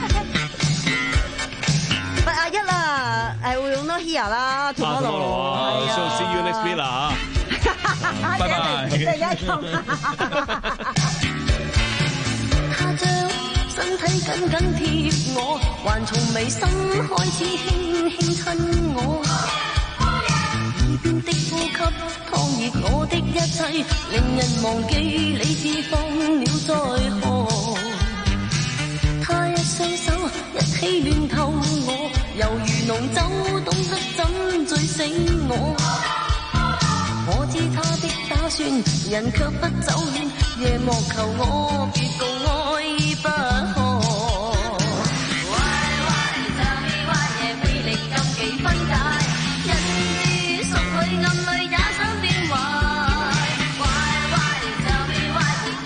喂，阿一啦，誒 will not here 啦 ，tomorrow 啊 ，so see you next week 啦嚇。 拜拜。他將身體緊緊貼我，還從眉心開始輕輕親我。耳邊的呼吸燙熱我的一切，令人忘記理智放了在河。他一雙手一起暖透我，猶如濃酒懂得怎醉醒我。我知他的打算，人卻不走遠，夜幕求我別告愛不可。Why why tell me why 夜魅力咁幾分解，人知熟女暗裏也想變壞。Why why tell me why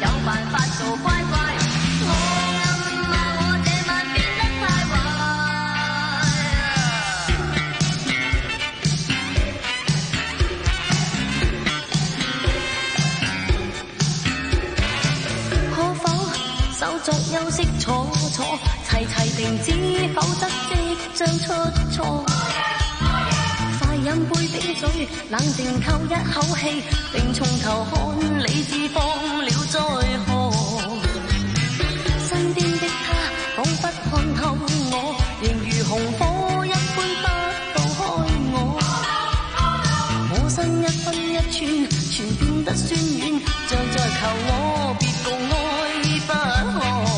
着休息坐坐，齊齊停止，否則即將出錯。快飲杯冰水，冷靜透一口氣，並從頭看理智放了再喝。身邊的他彷彿看透我，仍如紅火一般不放開我。我身一分一寸，全變得酸軟，像在求我別共愛不可。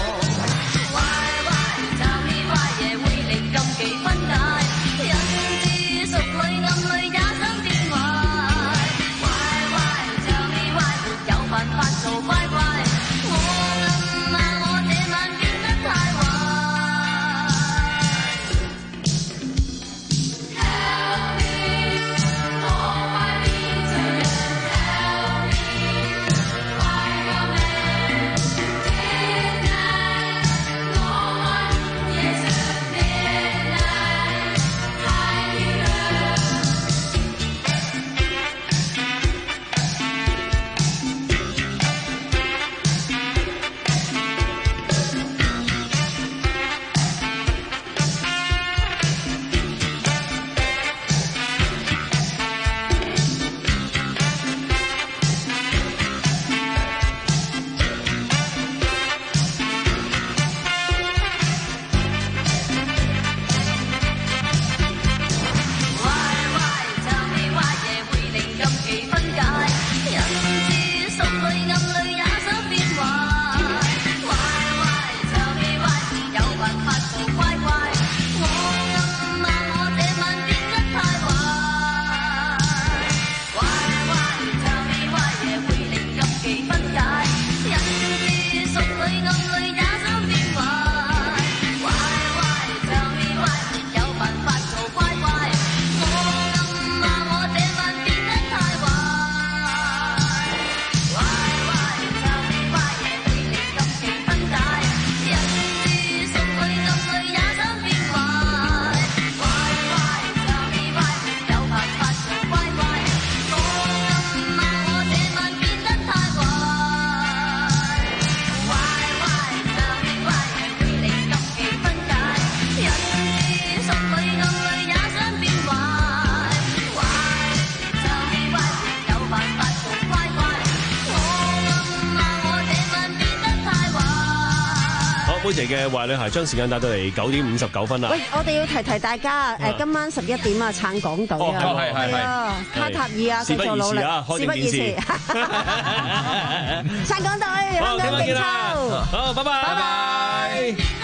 妹姐嘅壞女孩將時間帶到嚟九點五十九分啦。 喂，我哋要提提大家，誒今晚十一點啊，撐港隊啊， 係係係， 卡塔爾啊，繼續努力，事不宜遲，撐港隊，香港勁抽， 好，拜拜，拜拜。